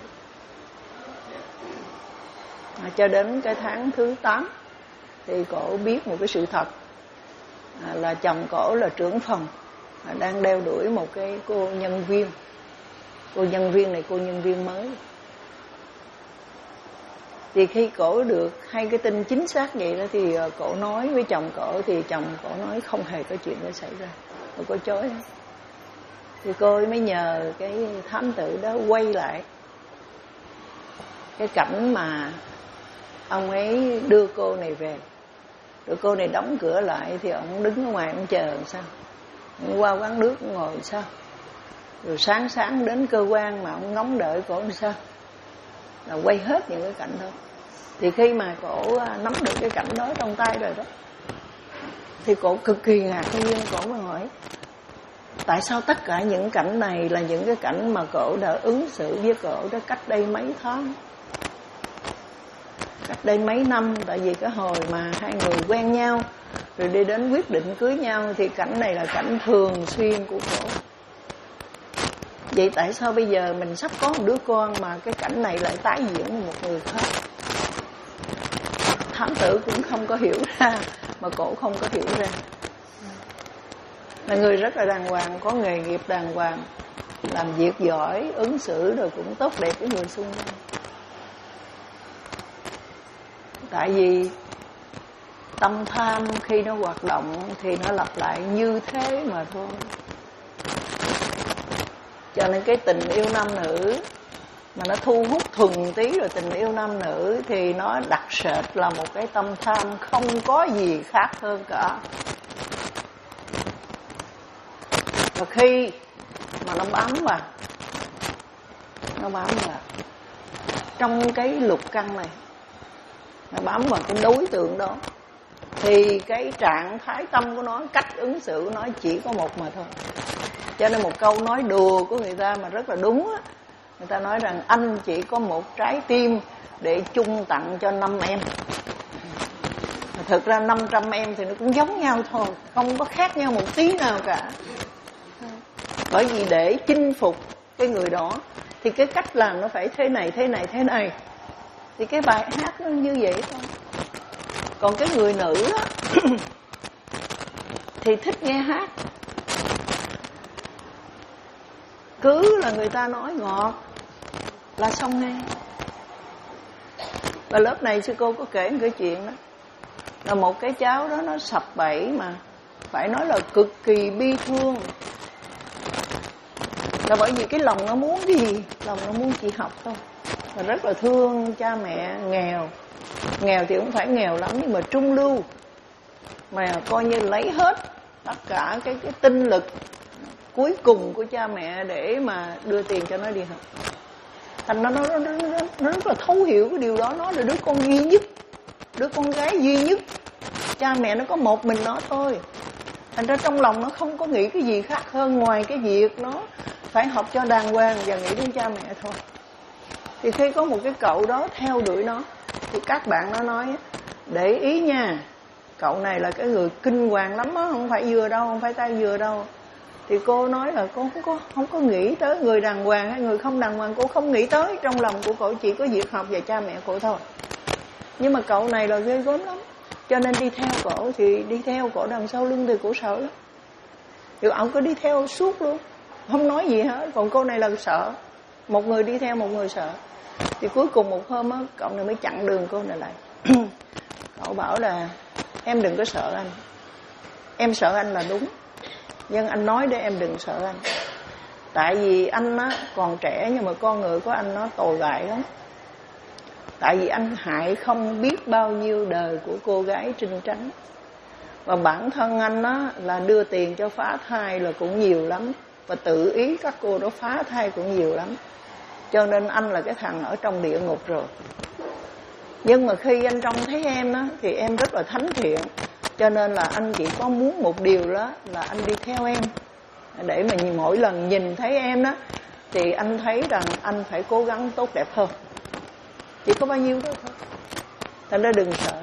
À, cho đến cái tháng thứ tám thì cổ biết một cái sự thật, à, là chồng cổ là trưởng phòng, à, đang đeo đuổi một cái cô nhân viên. Cô nhân viên này cô nhân viên mới. Thì khi cổ được hay cái tin chính xác vậy đó thì cổ nói với chồng cổ, thì chồng cổ nói không hề có chuyện đó xảy ra, cổ có chối. Thì cô mới nhờ cái thám tử đó quay lại cái cảnh mà ông ấy đưa cô này về. Rồi cô này đóng cửa lại thì ông đứng ở ngoài ông chờ làm sao, ông qua quán nước ngồi làm sao, rồi sáng sáng đến cơ quan mà ông ngóng đợi cổ làm sao, là quay hết những cái cảnh đó. Thì khi mà cổ nắm được cái cảnh đó trong tay rồi đó, thì cổ cực kỳ ngạc nhiên. Cổ mới hỏi tại sao tất cả những cảnh này là những cái cảnh mà cổ đã ứng xử với cổ đó cách đây mấy tháng, cách đây mấy năm. Tại vì cái hồi mà hai người quen nhau rồi đi đến quyết định cưới nhau thì cảnh này là cảnh thường xuyên của cổ. Vậy tại sao bây giờ mình sắp có một đứa con mà cái cảnh này lại tái diễn với một người khác? Thám tử cũng không có hiểu ra, mà cổ không có hiểu ra. Là người rất là đàng hoàng, có nghề nghiệp đàng hoàng, làm việc giỏi, ứng xử rồi cũng tốt đẹp với người xung quanh. Tại vì tâm tham khi nó hoạt động thì nó lặp lại như thế mà thôi. Cho nên cái tình yêu nam nữ mà nó thu hút thuần tí rồi tình yêu nam nữ thì nó đặc sệt là một cái tâm tham không có gì khác hơn cả. Và khi mà nó bám vào, nó bám vào trong cái lục căn này, nó bám vào cái đối tượng đó, thì cái trạng thái tâm của nó, cách ứng xử của nó chỉ có một mà thôi. Cho nên một câu nói đùa của người ta mà rất là đúng á, người ta nói rằng anh chỉ có một trái tim để chung tặng cho năm em. Thực ra năm trăm em thì nó cũng giống nhau thôi, không có khác nhau một tí nào cả. Bởi vì để chinh phục cái người đó thì cái cách làm nó phải thế này, thế này, thế này. Thì cái bài hát nó như vậy thôi. Còn cái người nữ á thì thích nghe hát, cứ là người ta nói ngọt là xong nghe. Và lớp này sư cô có kể một cái chuyện đó, là một cái cháu đó nó sập bẫy mà phải nói là cực kỳ bi thương. Là bởi vì cái lòng nó muốn cái gì? Lòng nó muốn chỉ học thôi. Và rất là thương cha mẹ nghèo. Nghèo thì cũng phải nghèo lắm, nhưng mà trung lưu, mà coi như lấy hết tất cả cái, cái tinh lực cuối cùng của cha mẹ để mà đưa tiền cho nó đi học. Thành nó, nó, nó, nó, nó rất là thấu hiểu cái điều đó. Nó là đứa con duy nhất, đứa con gái duy nhất, cha mẹ nó có một mình nó thôi. Thành ra trong lòng nó không có nghĩ cái gì khác hơn ngoài cái việc nó phải học cho đàng hoàng và nghĩ đến cha mẹ thôi. Thì khi có một cái cậu đó theo đuổi nó, thì các bạn nó nói để ý nha, cậu này là cái người kinh hoàng lắm á, không phải vừa đâu, không phải tay vừa đâu. Thì cô nói là cô không có, không có nghĩ tới người đàng hoàng hay người không đàng hoàng, cô không nghĩ tới. Trong lòng của cô chỉ có việc học và cha mẹ cô thôi. Nhưng mà cậu này là ghê gớm lắm, cho nên đi theo cổ thì đi theo cổ đằng sau lưng thì cổ sợ lắm. Thì ông cứ đi theo suốt luôn, không nói gì hết. Còn cô này là sợ, một người đi theo, một người sợ. Thì cuối cùng một hôm á, cậu này mới chặn đường cô này lại. Cậu bảo là em đừng có sợ anh, em sợ anh là đúng, nhưng anh nói để em đừng sợ anh. Tại vì anh á còn trẻ, nhưng mà con người của anh nó tồi bại lắm. Tại vì anh hại không biết bao nhiêu đời của cô gái Trinh Trắng. Và bản thân anh á là đưa tiền cho phá thai là cũng nhiều lắm, và tự ý các cô đó phá thai cũng nhiều lắm. Cho nên anh là cái thằng ở trong địa ngục rồi. Nhưng mà khi anh trông thấy em á thì em rất là thánh thiện, cho nên là anh chỉ có muốn một điều đó là anh đi theo em, để mà mỗi lần nhìn thấy em đó thì anh thấy rằng anh phải cố gắng tốt đẹp hơn. Chỉ có bao nhiêu đó thôi. Thành ra đừng sợ.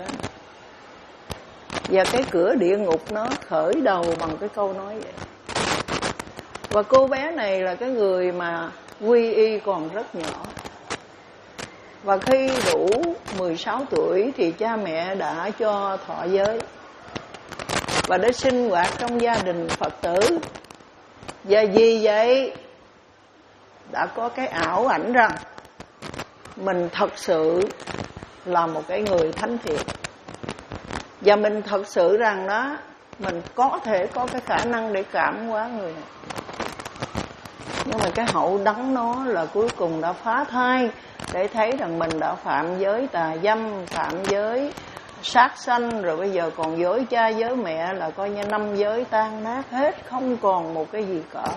Và cái cửa địa ngục nó khởi đầu bằng cái câu nói vậy. Và cô bé này là cái người mà quy y còn rất nhỏ. Và khi đủ mười sáu tuổi thì cha mẹ đã cho thọ giới và để sinh hoạt trong gia đình Phật tử. Và vì vậy đã có cái ảo ảnh rằng mình thật sự là một cái người thánh thiện. Và mình thật sự rằng đó, mình có thể có cái khả năng để cảm hóa người này. Nhưng mà cái hậu đắng nó là cuối cùng đã phá thai, để thấy rằng mình đã phạm giới tà dâm, phạm giới sát sanh, rồi bây giờ còn giới cha giới mẹ, là coi như năm giới tan nát hết, không còn một cái gì cả.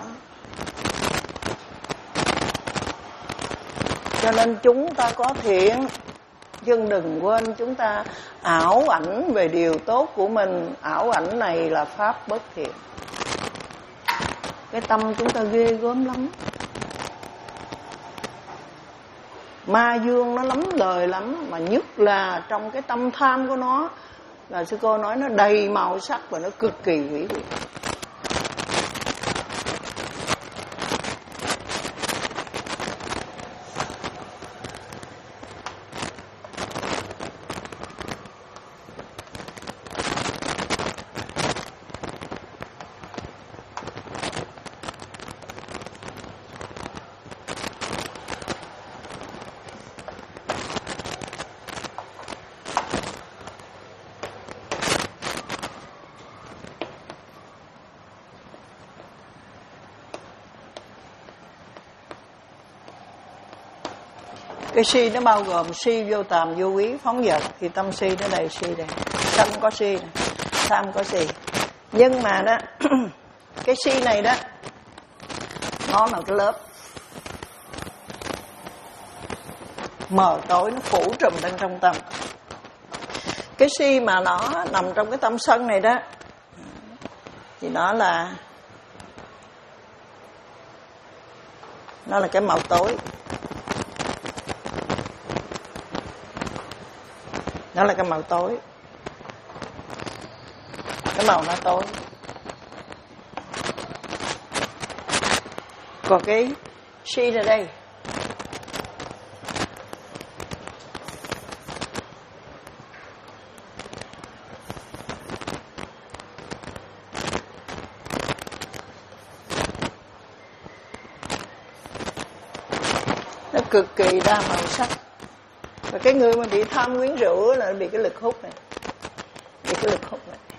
Cho nên chúng ta có thiện, nhưng đừng quên chúng ta ảo ảnh về điều tốt của mình. Ảo ảnh này là pháp bất thiện. Cái tâm chúng ta ghê gớm lắm. Ma dương nó lắm lời lắm, mà nhất là trong cái tâm tham của nó, là sư cô nói nó đầy màu sắc và nó cực kỳ hủy diệt. Cái si nó bao gồm si vô tàm vô quý phóng dật, thì tâm si nó đầy si đây. Sân có si này, tham có si. Nhưng mà đó cái si này đó, nó là cái lớp mờ tối, nó phủ trùm bên trong tâm. Cái si mà nó nằm trong cái tâm sân này đó, thì nó là nó là cái màu tối. Nó là cái màu tối. Cái màu nó tối. Còn cái si ở đây, nó cực kỳ đa màu sắc. Và cái người mà bị tham quyến rũ là bị cái lực hút này, bị cái lực hút này,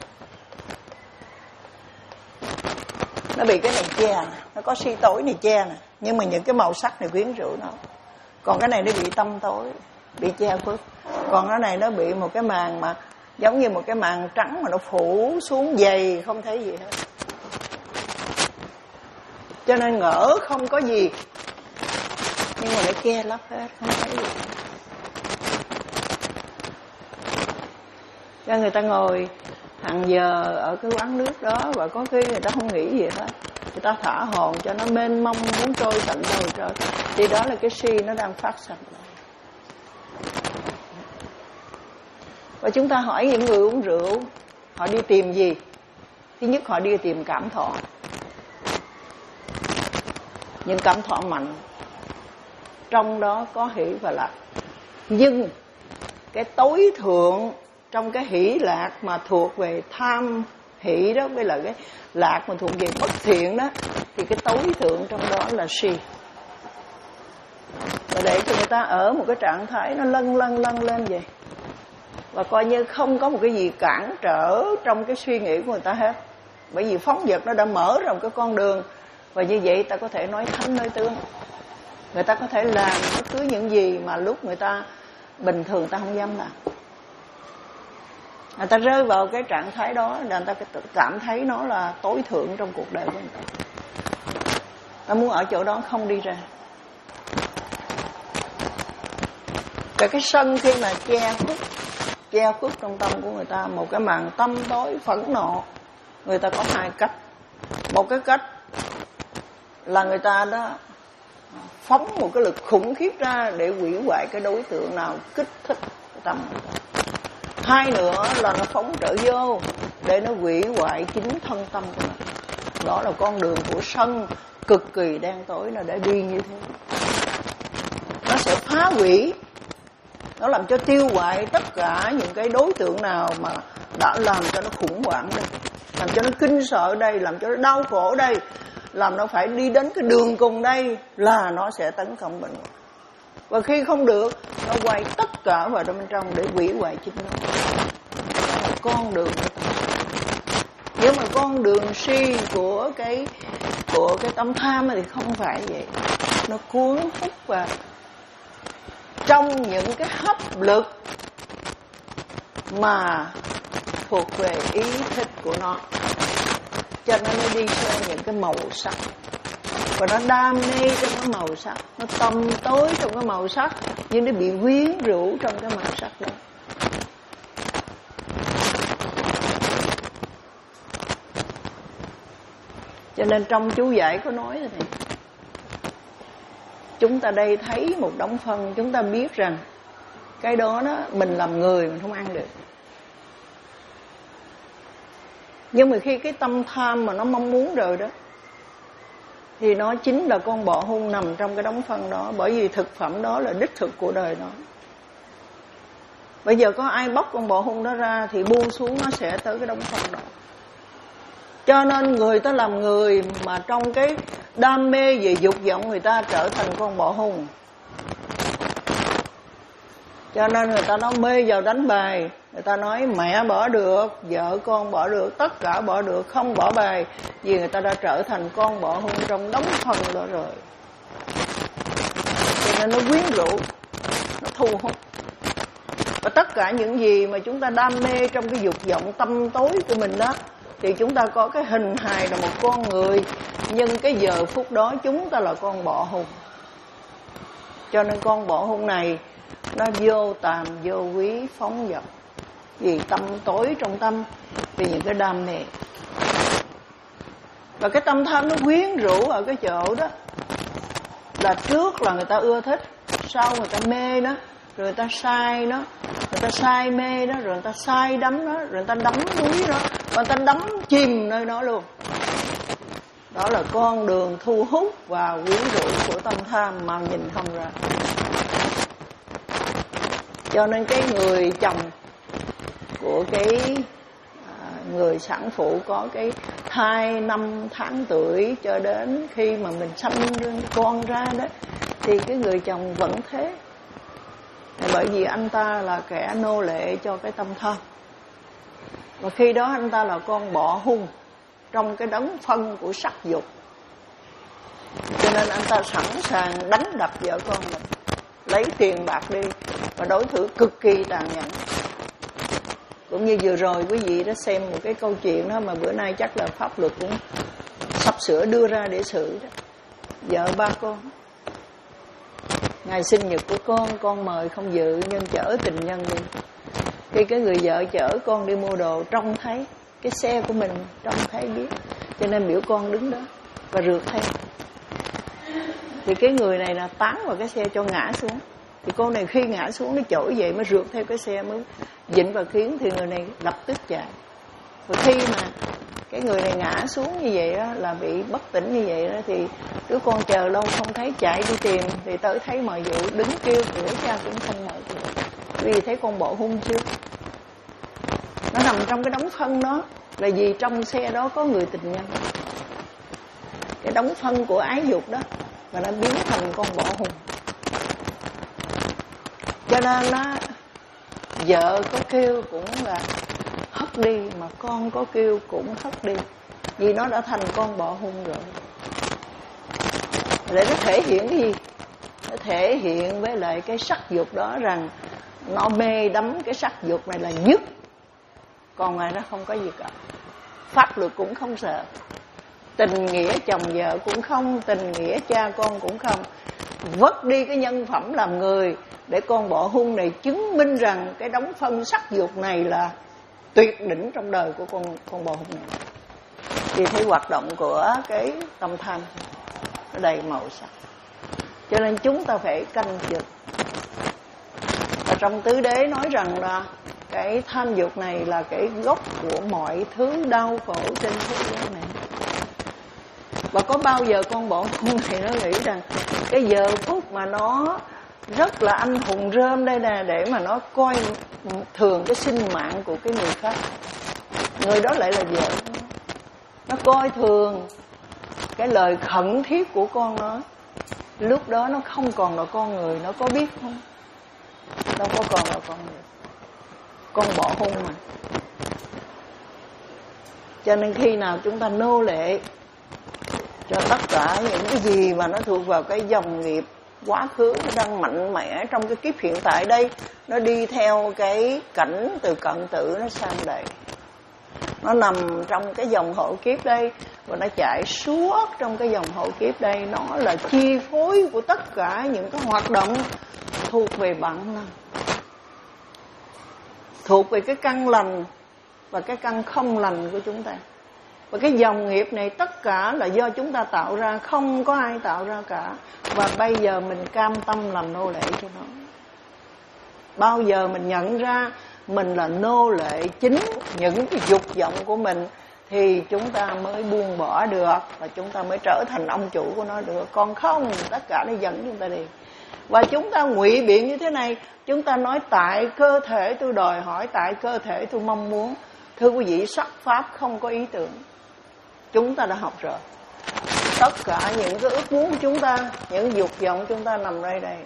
nó bị cái này che nè, nó có si tối này che nè, nhưng mà những cái màu sắc này quyến rũ nó. Còn cái này nó bị tâm tối, bị che khuất. Còn cái này nó bị một cái màn mà giống như một cái màn trắng mà nó phủ xuống dày, không thấy gì hết. Cho nên ngỡ không có gì, nhưng mà nó che lấp hết, không thấy gì. Cho người ta ngồi hàng giờ ở cái quán nước đó, và có khi người ta không nghĩ gì hết, người ta thả hồn cho nó mênh mông muốn trôi tận đời trời, thì đó là cái si nó đang phát sinh. Và chúng ta hỏi những người uống rượu, họ đi tìm gì? Thứ nhất, họ đi tìm cảm thọ, những cảm thọ mạnh, trong đó có hỷ và lạc. Nhưng cái tối thượng trong cái hỷ lạc mà thuộc về tham hỷ đó, với là cái lạc mà thuộc về bất thiện đó, thì cái tối thượng trong đó là si. Và để cho người ta ở một cái trạng thái nó lân lân lân lên vậy, và coi như không có một cái gì cản trở trong cái suy nghĩ của người ta hết. Bởi vì phóng dật nó đã mở ra một cái con đường, và như vậy ta có thể nói thánh nói tướng. Người ta có thể làm bất cứ những gì mà lúc người ta bình thường ta không dám làm. Người ta rơi vào cái trạng thái đó là người ta cảm thấy nó là tối thượng trong cuộc đời của người ta. Ta muốn ở chỗ đó không đi ra. Và cái sân khi mà che khuất, che khuất trong tâm của người ta một cái màn tâm tối phẫn nộ, người ta có hai cách. Một cái cách là người ta đó phóng một cái lực khủng khiếp ra để hủy hoại cái đối tượng nào kích thích cái tâm người ta. Hai nữa là nó phóng trở vô để nó hủy hoại chính thân tâm của nó. Đó là con đường của sân cực kỳ đen tối là để đi như thế. Nó sẽ phá hủy, nó làm cho tiêu hoại tất cả những cái đối tượng nào mà đã làm cho nó khủng hoảng đây, làm cho nó kinh sợ đây, làm cho nó đau khổ đây, làm nó phải đi đến cái đường cùng đây, là nó sẽ tấn công mình. Và khi không được, nó quay tất cả vào trong bên trong để hủy hoại chính nó. Đó là con đường của tâm. Nhưng mà con đường si của cái của cái tâm tham thì không phải vậy. Nó cuốn hút vào trong những cái hấp lực mà thuộc về ý thích của nó, cho nên nó đi theo những cái màu sắc, và nó đam mê trong cái màu sắc, nó tăm tối trong cái màu sắc, nhưng nó bị quyến rũ trong cái màu sắc đó. Cho nên trong chú giải có nói này, chúng ta đây thấy một đống phân, chúng ta biết rằng cái đó đó mình làm người mình không ăn được. Nhưng mà khi cái tâm tham mà nó mong muốn rồi đó, thì nó chính là con bọ hung nằm trong cái đống phân đó. Bởi vì thực phẩm đó là đích thực của đời nó. Bây giờ có ai bóc con bọ hung đó ra thì buông xuống nó sẽ tới cái đống phân đó. Cho nên người ta làm người mà trong cái đam mê về dục vọng, người ta trở thành con bọ hung. Cho nên người ta nói mê vào đánh bài, người ta nói mẹ bỏ được, vợ con bỏ được, tất cả bỏ được, không bỏ bài, vì người ta đã trở thành con bọ hung trong đống phân đó rồi. Cho nên nó quyến rũ, nó thu hút. Và tất cả những gì mà chúng ta đam mê trong cái dục vọng tâm tối của mình đó, thì chúng ta có cái hình hài là một con người, nhưng cái giờ phút đó chúng ta là con bọ hung. Cho nên con bọ hung này nó vô tàm vô quý phóng dật, vì tâm tối trong tâm, vì những cái đam mê. Và cái tâm tham nó quyến rũ ở cái chỗ đó là trước là người ta ưa thích, sau người ta mê nó, rồi người ta sai nó, người ta sai mê nó, rồi người ta sai đắm nó, rồi người ta đắm đuối nó, và người ta đắm chìm nơi nó luôn. Đó là con đường thu hút và quyến rũ của tâm tham mà nhìn không ra. Cho nên cái người chồng của cái à, người sản phụ có cái thai năm tháng tuổi cho đến khi mà mình sanh con ra đó, thì cái người chồng vẫn thế. Bởi vì anh ta là kẻ nô lệ cho cái tâm tham. Và khi đó anh ta là con bọ hung trong cái đống phân của sắc dục. Cho nên anh ta sẵn sàng đánh đập vợ con mình, lấy tiền bạc đi và đối xử cực kỳ tàn nhẫn. Cũng như vừa rồi quý vị đã xem một cái câu chuyện đó mà bữa nay chắc là pháp luật cũng sắp sửa đưa ra để xử đó. Vợ ba con, ngày sinh nhật của con, con mời không dự nhưng chở tình nhân đi. Khi cái người vợ chở con đi mua đồ, trông thấy cái xe của mình, trông thấy biết, cho nên biểu con đứng đó và rượt theo. Thì cái người này là tán vào cái xe cho ngã xuống. Thì cô này khi ngã xuống nó trỗi dậy mới rượt theo cái xe, mới dịnh vào kiến, thì người này lập tức chạy. Và khi mà cái người này ngã xuống như vậy đó, là bị bất tỉnh như vậy đó, thì đứa con chờ lâu không thấy, chạy đi tìm, thì tới thấy mọi vụ đứng kêu cửa cha cũng không mở cửa, vì thấy con bọ hung chưa. Nó nằm trong cái đống phân đó là vì trong xe đó có người tình nhân, cái đống phân của ái dục đó, và nó biến thành con bọ hung. Cho nên nó vợ có kêu cũng là hất đi, mà con có kêu cũng hất đi, vì nó đã thành con bọ hung rồi. Để nó thể hiện cái gì? Nó thể hiện với lại cái sắc dục đó rằng nó mê đắm cái sắc dục này là nhất, còn ngoài nó không có gì cả. Pháp luật cũng không sợ, tình nghĩa chồng vợ cũng không, tình nghĩa cha con cũng không. Vất đi cái nhân phẩm làm người để con bọ hung này chứng minh rằng cái đống phân sắc dục này là tuyệt đỉnh trong đời của con con bọ hung này. Vì thấy hoạt động của cái tâm tham nó đầy màu sắc, cho nên chúng ta phải canh chừng. Và trong tứ đế nói rằng là cái tham dục này là cái gốc của mọi thứ đau khổ trên thế giới này. Và có bao giờ con bọ hung này nó nghĩ rằng cái giờ phút mà nó rất là anh hùng rơm đây nè, để mà nó coi thường cái sinh mạng của cái người khác, người đó lại là vợ nó coi thường cái lời khẩn thiết của con nó, lúc đó nó không còn là con người. Nó có biết không? Đâu có còn là con người. Con bọ hung mà. Cho nên khi nào chúng ta nô lệ cho tất cả những cái gì mà nó thuộc vào cái dòng nghiệp quá khứ, nó đang mạnh mẽ trong cái kiếp hiện tại đây, nó đi theo cái cảnh từ cận tử nó sang đây, nó nằm trong cái dòng hộ kiếp đây và nó chạy suốt trong cái dòng hộ kiếp đây. Nó là chi phối của tất cả những cái hoạt động thuộc về bản năng, thuộc về cái căn lành và cái căn không lành của chúng ta. Và cái dòng nghiệp này tất cả là do chúng ta tạo ra, không có ai tạo ra cả. Và bây giờ mình cam tâm làm nô lệ cho nó. Bao giờ mình nhận ra mình là nô lệ chính những cái dục vọng của mình thì chúng ta mới buông bỏ được và chúng ta mới trở thành ông chủ của nó được. Còn không, tất cả nó dẫn chúng ta đi. Và chúng ta ngụy biện như thế này, chúng ta nói tại cơ thể tôi đòi hỏi, tại cơ thể tôi mong muốn. Thưa quý vị, sắc pháp không có ý tưởng. Chúng ta đã học rồi. Tất cả những cái ước muốn của chúng ta, những dục vọng chúng ta nằm đây đây,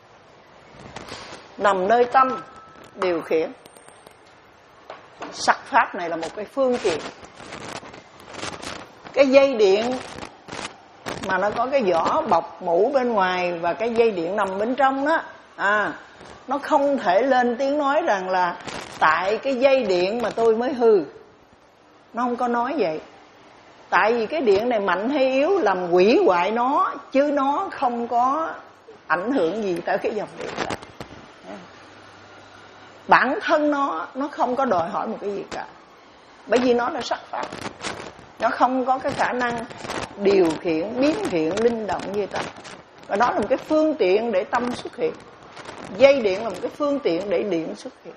nằm nơi tâm điều khiển. Sắc pháp này là một cái phương tiện. Cái dây điện mà nó có cái vỏ bọc mũ bên ngoài và cái dây điện nằm bên trong đó, à, nó không thể lên tiếng nói rằng là tại cái dây điện mà tôi mới hư. Nó không có nói vậy. Tại vì cái điện này mạnh hay yếu làm hủy hoại nó, chứ nó không có ảnh hưởng gì tới cái dòng điện này. Bản thân nó, nó không có đòi hỏi một cái gì cả. Bởi vì nó là sắc pháp. Nó không có cái khả năng điều khiển, biến hiện, linh động như tâm. Và đó là một cái phương tiện để tâm xuất hiện. Dây điện là một cái phương tiện để điện xuất hiện.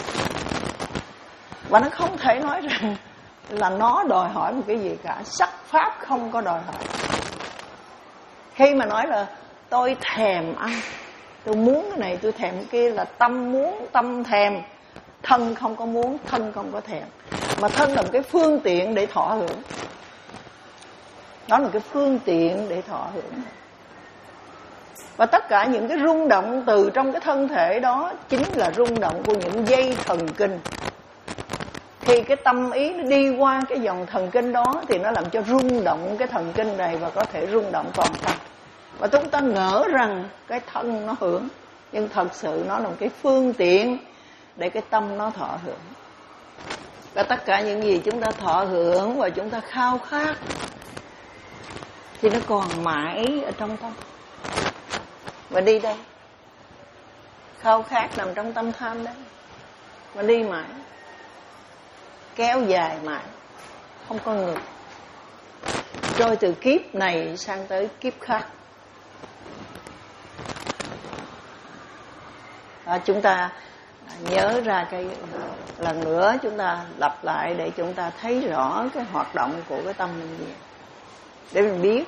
Và nó không thể nói rằng là nó đòi hỏi một cái gì cả. Sắc pháp không có đòi hỏi. Khi mà nói là tôi thèm ăn, tôi muốn cái này, tôi thèm cái kia, là tâm muốn, tâm thèm. Thân không có muốn, thân không có thèm. Mà thân là một cái phương tiện để thọ hưởng. Đó là cái phương tiện để thọ hưởng. Và tất cả những cái rung động từ trong cái thân thể đó chính là rung động của những dây thần kinh. Khi cái tâm ý nó đi qua cái dòng thần kinh đó thì nó làm cho rung động cái thần kinh này và có thể rung động toàn thân. Và chúng ta ngỡ rằng cái thân nó hưởng, nhưng thật sự nó là một cái phương tiện để cái tâm nó thọ hưởng. Và tất cả những gì chúng ta thọ hưởng và chúng ta khao khát thì nó còn mãi ở trong tâm. Và đi đây, khao khát nằm trong tâm tham đấy, và đi mãi, kéo dài mãi, không có ngừng, trôi từ kiếp này sang tới kiếp khác. À, chúng ta nhớ ra cái lần nữa chúng ta lặp lại để chúng ta thấy rõ cái hoạt động của cái tâm mình gì, để mình biết.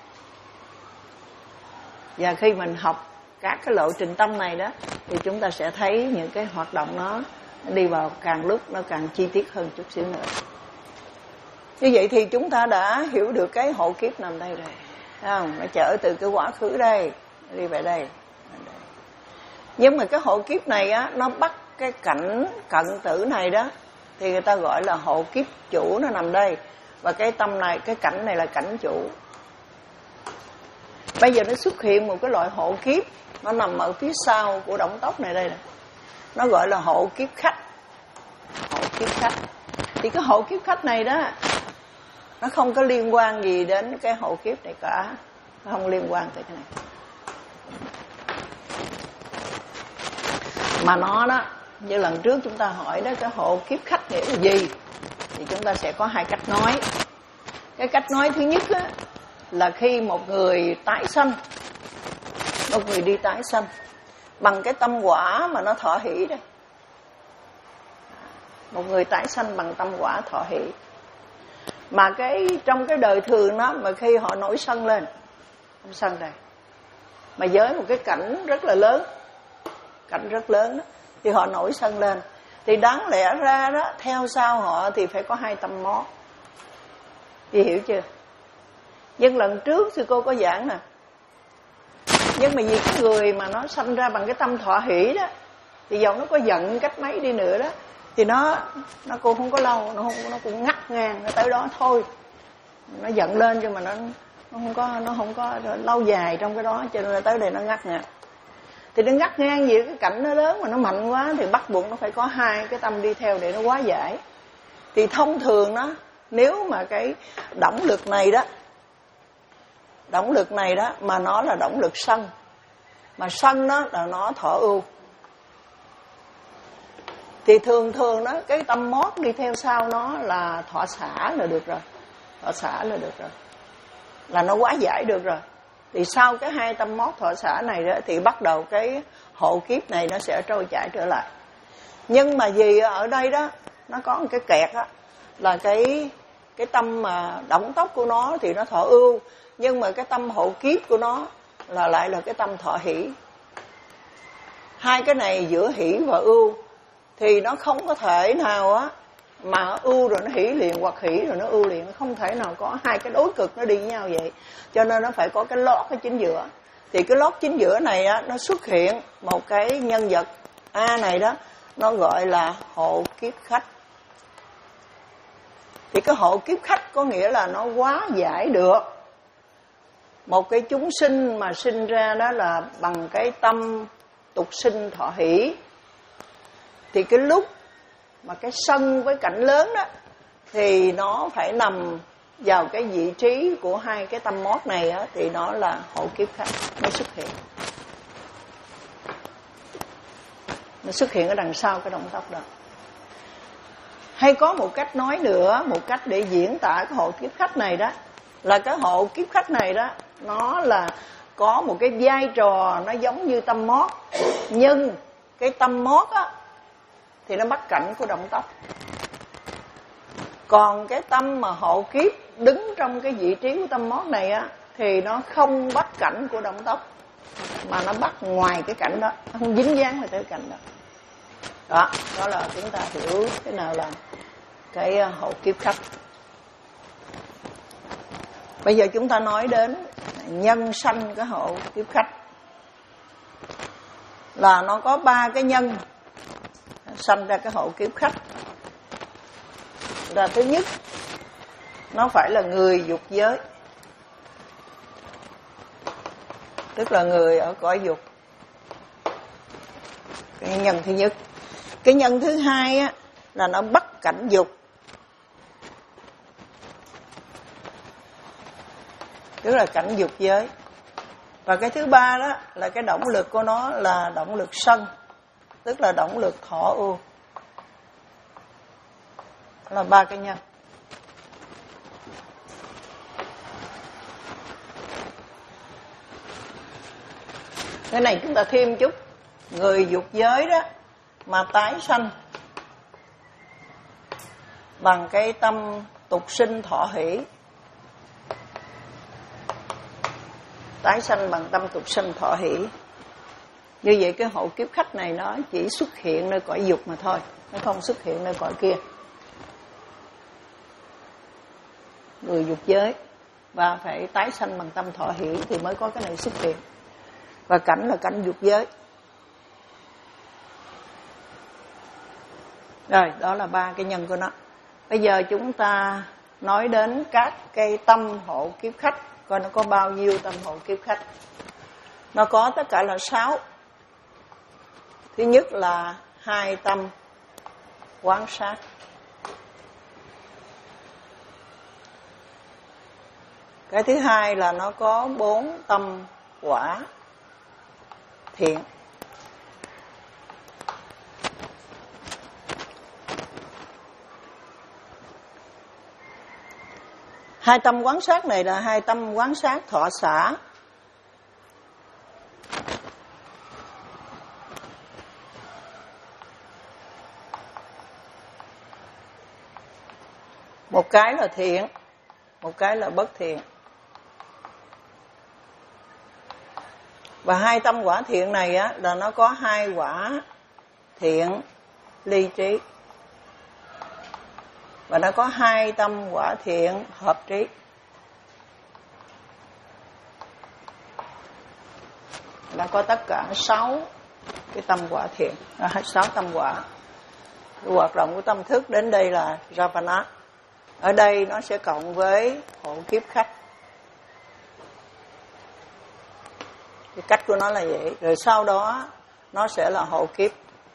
Và khi mình học các cái lộ trình tâm này đó thì chúng ta sẽ thấy những cái hoạt động nó đi vào càng lúc nó càng chi tiết hơn chút xíu nữa. Như vậy thì chúng ta đã hiểu được cái hộ kiếp nằm đây rồi, không? Nó trở từ cái quá khứ đây đi về đây. Nhưng mà cái hộ kiếp này á, nó bắt cái cảnh cận tử này đó thì người ta gọi là hộ kiếp chủ, nó nằm đây. Và cái tâm này, cái cảnh này là cảnh chủ. Bây giờ nó xuất hiện một cái loại hộ kiếp, nó nằm ở phía sau của động tóc này đây nè. Nó gọi là hộ kiếp khách. Hộ kiếp khách. Thì cái hộ kiếp khách này đó, nó không có liên quan gì đến cái hộ kiếp này cả. Nó không liên quan tới cái này. Mà nó đó, như lần trước chúng ta hỏi đó, cái hộ kiếp khách nghĩa là gì? Thì chúng ta sẽ có hai cách nói. Cái cách nói thứ nhất á, là khi một người tái sanh, một người đi tái sanh bằng cái tâm quả mà nó thọ hỷ đây. Một người tái sanh bằng tâm quả thọ hỷ. Mà cái trong cái đời thường đó, mà khi họ nổi sân lên, không sân đây, mà với một cái cảnh rất là lớn, cảnh rất lớn đó, thì họ nổi sân lên, thì đáng lẽ ra đó, theo sau họ thì phải có hai tâm mó. Chị hiểu chưa? Nhưng lần trước sư cô có giảng nè, Nhưng mà vì cái người mà nó sanh ra bằng cái tâm thọ hỷ đó, thì dầu nó có giận cách mấy đi nữa đó, thì nó nó cũng không có lâu, nó không nó cũng ngắt ngang, nó tới đó thôi. Nó giận lên nhưng mà nó nó không có nó không có lâu dài trong cái đó, cho nên là tới đây nó ngắt ngang. Thì nó ngắt ngang gì, cái cảnh nó lớn mà nó mạnh quá thì bắt buộc nó phải có hai cái tâm đi theo để nó hóa giải. Thì thông thường đó, nếu mà cái động lực này đó, động lực này đó mà nó là động lực sân, mà sân đó là nó thọ ưu, thì thường thường đó cái tâm mót đi theo sau nó là thọ xả là được rồi, thọ xả là được rồi, là nó hóa giải được rồi. Thì sau cái hai tâm mót thọ xả này đó thì bắt đầu cái hộ kiếp này nó sẽ trôi chảy trở lại. Nhưng mà vì ở đây đó nó có một cái kẹt đó, là cái cái tâm mà động tốc của nó thì nó thọ ưu, nhưng mà cái tâm hộ kiếp của nó là lại là cái tâm thọ hỷ. Hai cái này giữa hỷ và ưu thì nó không có thể nào á mà ưu rồi nó hỷ liền, hoặc hỷ rồi nó ưu liền, nó không thể nào có hai cái đối cực nó đi với nhau vậy. Cho nên nó phải có cái lót ở chính giữa. Thì cái lót chính giữa này á, nó xuất hiện một cái nhân vật A này đó, nó gọi là hộ kiếp khách. Thì cái hộ kiếp khách có nghĩa là nó hóa giải được một cái chúng sinh mà sinh ra đó là bằng cái tâm tục sinh thọ hỷ. Thì cái lúc mà cái sân với cảnh lớn đó thì nó phải nằm vào cái vị trí của hai cái tâm mót này á, thì nó là hộ kiếp khách nó xuất hiện. Nó xuất hiện ở đằng sau cái động tác đó. Hay có một cách nói nữa, một cách để diễn tả cái hộ kiếp khách này đó, là cái hộ kiếp khách này đó nó là có một cái vai trò nó giống như tâm mót, nhưng cái tâm mót á thì nó bắt cảnh của động tốc. Còn cái tâm mà hộ kiếp đứng trong cái vị trí của tâm mót này á thì nó không bắt cảnh của động tốc, mà nó bắt ngoài cái cảnh đó, nó không dính dáng vào tới cảnh đó. Đó, đó là chúng ta hiểu thế nào là cái hộ kiếp khách. Bây giờ chúng ta nói đến nhân sanh cái hộ kiếp khách. Là nó có ba cái nhân sanh ra cái hộ kiếp khách. Là thứ nhất, nó phải là người dục giới, tức là người ở cõi dục. Cái nhân thứ nhất. Cái nhân thứ hai á là nó bắt cảnh dục, tức là cảnh dục giới. Và cái thứ ba đó là cái động lực của nó là động lực sân, tức là động lực thọ ưu. Đó là ba cái nhân. Cái này chúng ta thêm chút. Người dục giới đó mà tái sanh bằng cái tâm tục sinh thọ hỷ, tái sanh bằng tâm tục sinh thọ hỷ, như vậy cái hộ kiếp khách này nó chỉ xuất hiện nơi cõi dục mà thôi, nó không xuất hiện nơi cõi kia. Người dục giới và phải tái sanh bằng tâm thọ hỷ thì mới có cái này xuất hiện. Và cảnh là cảnh dục giới. Rồi, đó là ba cái nhân của nó. Bây giờ chúng ta nói đến các cái tâm hộ kiếp khách, coi nó có bao nhiêu tâm hộ kiếp khách. Nó có tất cả là sáu. Thứ nhất là hai tâm quán sát. Cái thứ hai là nó có bốn tâm quả thiện. Hai tâm quán sát này là hai tâm quán sát thọ xả. Một cái là thiện, một cái là bất thiện. Và hai tâm quả thiện này á là nó có hai quả thiện ly trí. Và nó có hai tâm quả thiện hợp trí. là có tất cả sáu cái tâm quả thiện, sáu tâm quả. Hoạt động của tâm thức đến đây là Ravana. Ở đây nó sẽ cộng với hộ kiếp khách. Cái cách của nó là vậy. Rồi sau đó nó sẽ là hộ kiếp.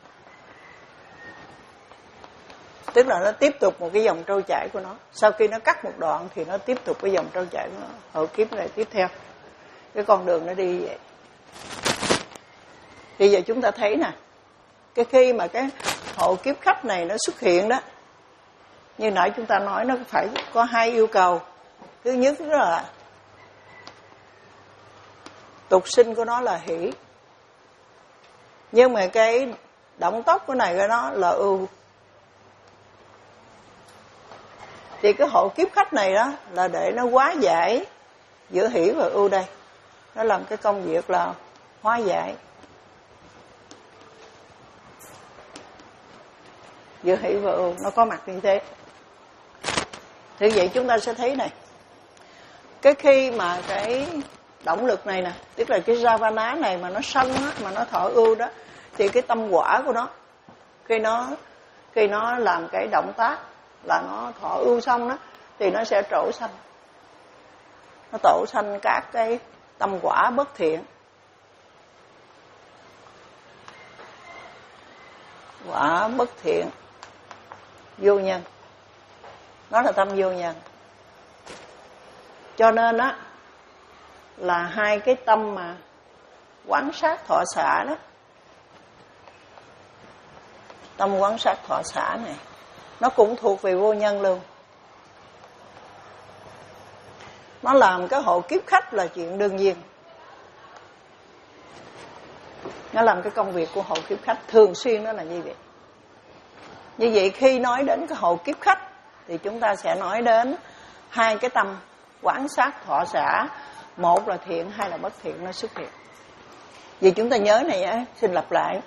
Tức là nó tiếp tục một cái dòng trôi chảy của nó. Sau khi nó cắt một đoạn thì nó tiếp tục cái dòng trôi chảy của nó. Hộ kiếp này tiếp theo. Cái con đường nó đi vậy. Bây giờ chúng ta thấy nè, cái khi mà cái hộ kiếp khách này nó xuất hiện đó, như nãy chúng ta nói nó phải có hai yêu cầu. Thứ nhất là tục sinh của nó là hỷ, nhưng mà cái động tốc của này của nó là ưu. Thì cái hộ kiếp khách này đó là để nó hóa giải giữa hỷ và ưu đây. Nó làm cái công việc là hóa giải giữa hỷ và ưu, nó có mặt như thế. Thì vậy chúng ta sẽ thấy này, cái khi mà cái động lực này nè, tức là cái Ravana này mà nó sân á, mà nó thọ ưu đó, thì cái tâm quả của nó khi nó khi nó làm cái động tác là nó thọ ưu xong đó, thì nó sẽ trổ sanh, nó tổ sanh các cái tâm quả bất thiện. Quả bất thiện vô nhân, nó là tâm vô nhân. Cho nên á là hai cái tâm mà quán sát thọ xả đó, tâm quán sát thọ xả này nó cũng thuộc về vô nhân luôn. Nó làm cái hộ kiếp khách là chuyện đương nhiên. Nó làm cái công việc của hộ kiếp khách thường xuyên, nó là như vậy. Như vậy khi nói đến cái hộ kiếp khách thì chúng ta sẽ nói đến hai cái tâm quán sát thọ xả, một là thiện, hai là bất thiện nó xuất hiện. Vì chúng ta nhớ này á, xin lặp lại,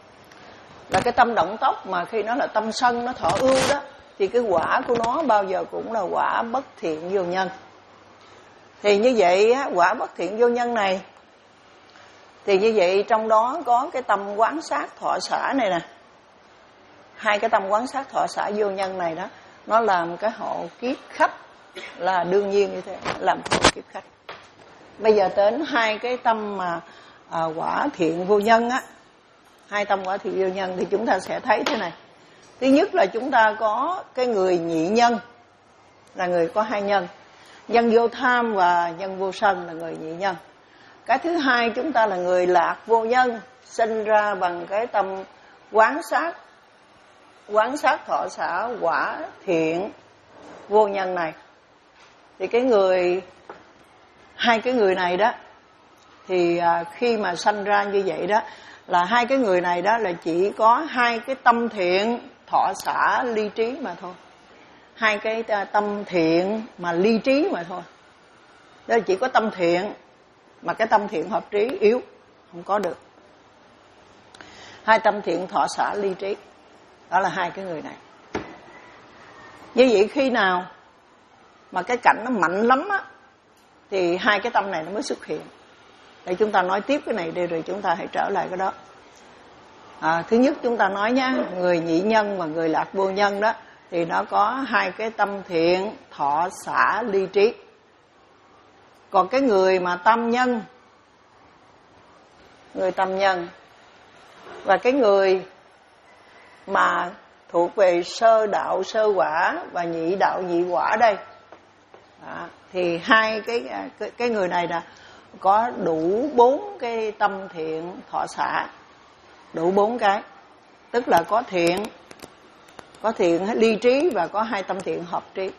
là cái tâm động tốc mà khi nó là tâm sân, nó thọ ưu đó, thì cái quả của nó bao giờ cũng là quả bất thiện vô nhân. Thì như vậy á, quả bất thiện vô nhân này, thì như vậy trong đó có cái tâm quán sát thọ xả này nè. Hai cái tâm quán sát thọ xả vô nhân này đó, nó làm cái hộ kiếp khách là đương nhiên như thế, làm hộ kiếp khách. Bây giờ đến hai cái tâm mà à, quả thiện vô nhân á, hai tâm quả thiện vô nhân thì chúng ta sẽ thấy thế này. Thứ nhất là chúng ta có cái người nhị nhân, là người có hai nhân, nhân vô tham và nhân vô sân là người nhị nhân. Cái thứ hai chúng ta là người lạc vô nhân, sinh ra bằng cái tâm quán sát quán sát thọ xả quả thiện vô nhân này. Thì cái người hai cái người này đó, thì à, khi mà sanh ra như vậy đó, là hai cái người này đó là chỉ có hai cái tâm thiện thọ xả ly trí mà thôi. Hai cái tâm thiện mà ly trí mà thôi. Đó là chỉ có tâm thiện, mà cái tâm thiện hợp trí yếu, không có được. Hai tâm thiện thọ xả ly trí, đó là hai cái người này. Như vậy khi nào mà cái cảnh nó mạnh lắm á, thì hai cái tâm này nó mới xuất hiện. Để chúng ta nói tiếp cái này đi, rồi chúng ta hãy trở lại cái đó. À, thứ nhất chúng ta nói nhá, người nhị nhân và người lạc vô nhân đó, thì nó có hai cái tâm thiện thọ xả ly trí. Còn cái người mà tâm nhân, người tâm nhân và cái người mà thuộc về sơ đạo sơ quả và nhị đạo nhị quả đây, đó, thì hai cái, cái cái người này là có đủ bốn cái tâm thiện thọ xả, đủ bốn cái, tức là có thiện, có thiện ly trí và có hai tâm thiện hợp trí.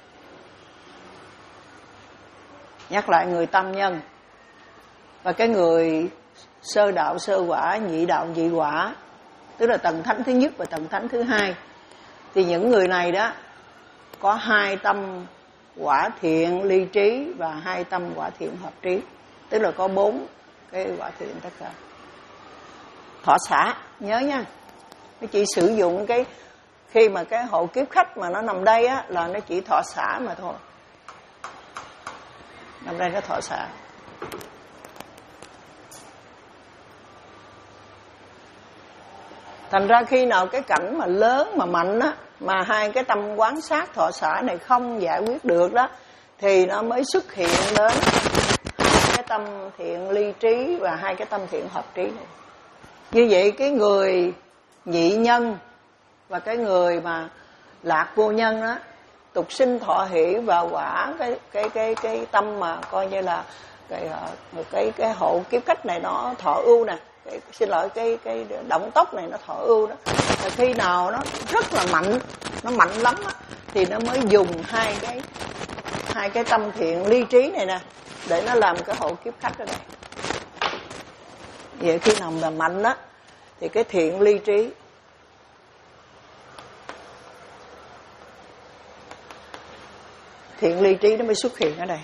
Nhắc lại, người tâm nhân và cái người sơ đạo sơ quả, nhị đạo nhị quả, tức là tầng thánh thứ nhất và tầng thánh thứ hai, thì những người này đó có hai tâm quả thiện ly trí và hai tâm quả thiện hợp trí, tức là có bốn cái quả thiện tất cả. Thọ xả nhớ nha, nó chỉ sử dụng cái khi mà cái hộ kiếp khách mà nó nằm đây á, là nó chỉ thọ xả mà thôi, nằm đây nó thọ xả. Thành ra khi nào cái cảnh mà lớn mà mạnh á, mà hai cái tâm quán sát thọ xả này không giải quyết được đó, thì nó mới xuất hiện đến hai cái tâm thiện ly trí và hai cái tâm thiện hợp trí này. Như vậy cái người nhị nhân và cái người mà lạc vô nhân đó, tục sinh thọ hỷ và quả cái cái cái cái tâm mà coi như là cái cái cái hộ kiếp khách này nó thọ ưu nè, cái, xin lỗi cái cái động tốc này nó thọ ưu đó. Và khi nào nó rất là mạnh, nó mạnh lắm á, thì nó mới dùng hai cái hai cái tâm thiện ly trí này nè để nó làm cái hộ kiếp khách ở đây. Vậy khi nào là mạnh á thì cái thiện ly trí thiện ly trí nó mới xuất hiện ở đây.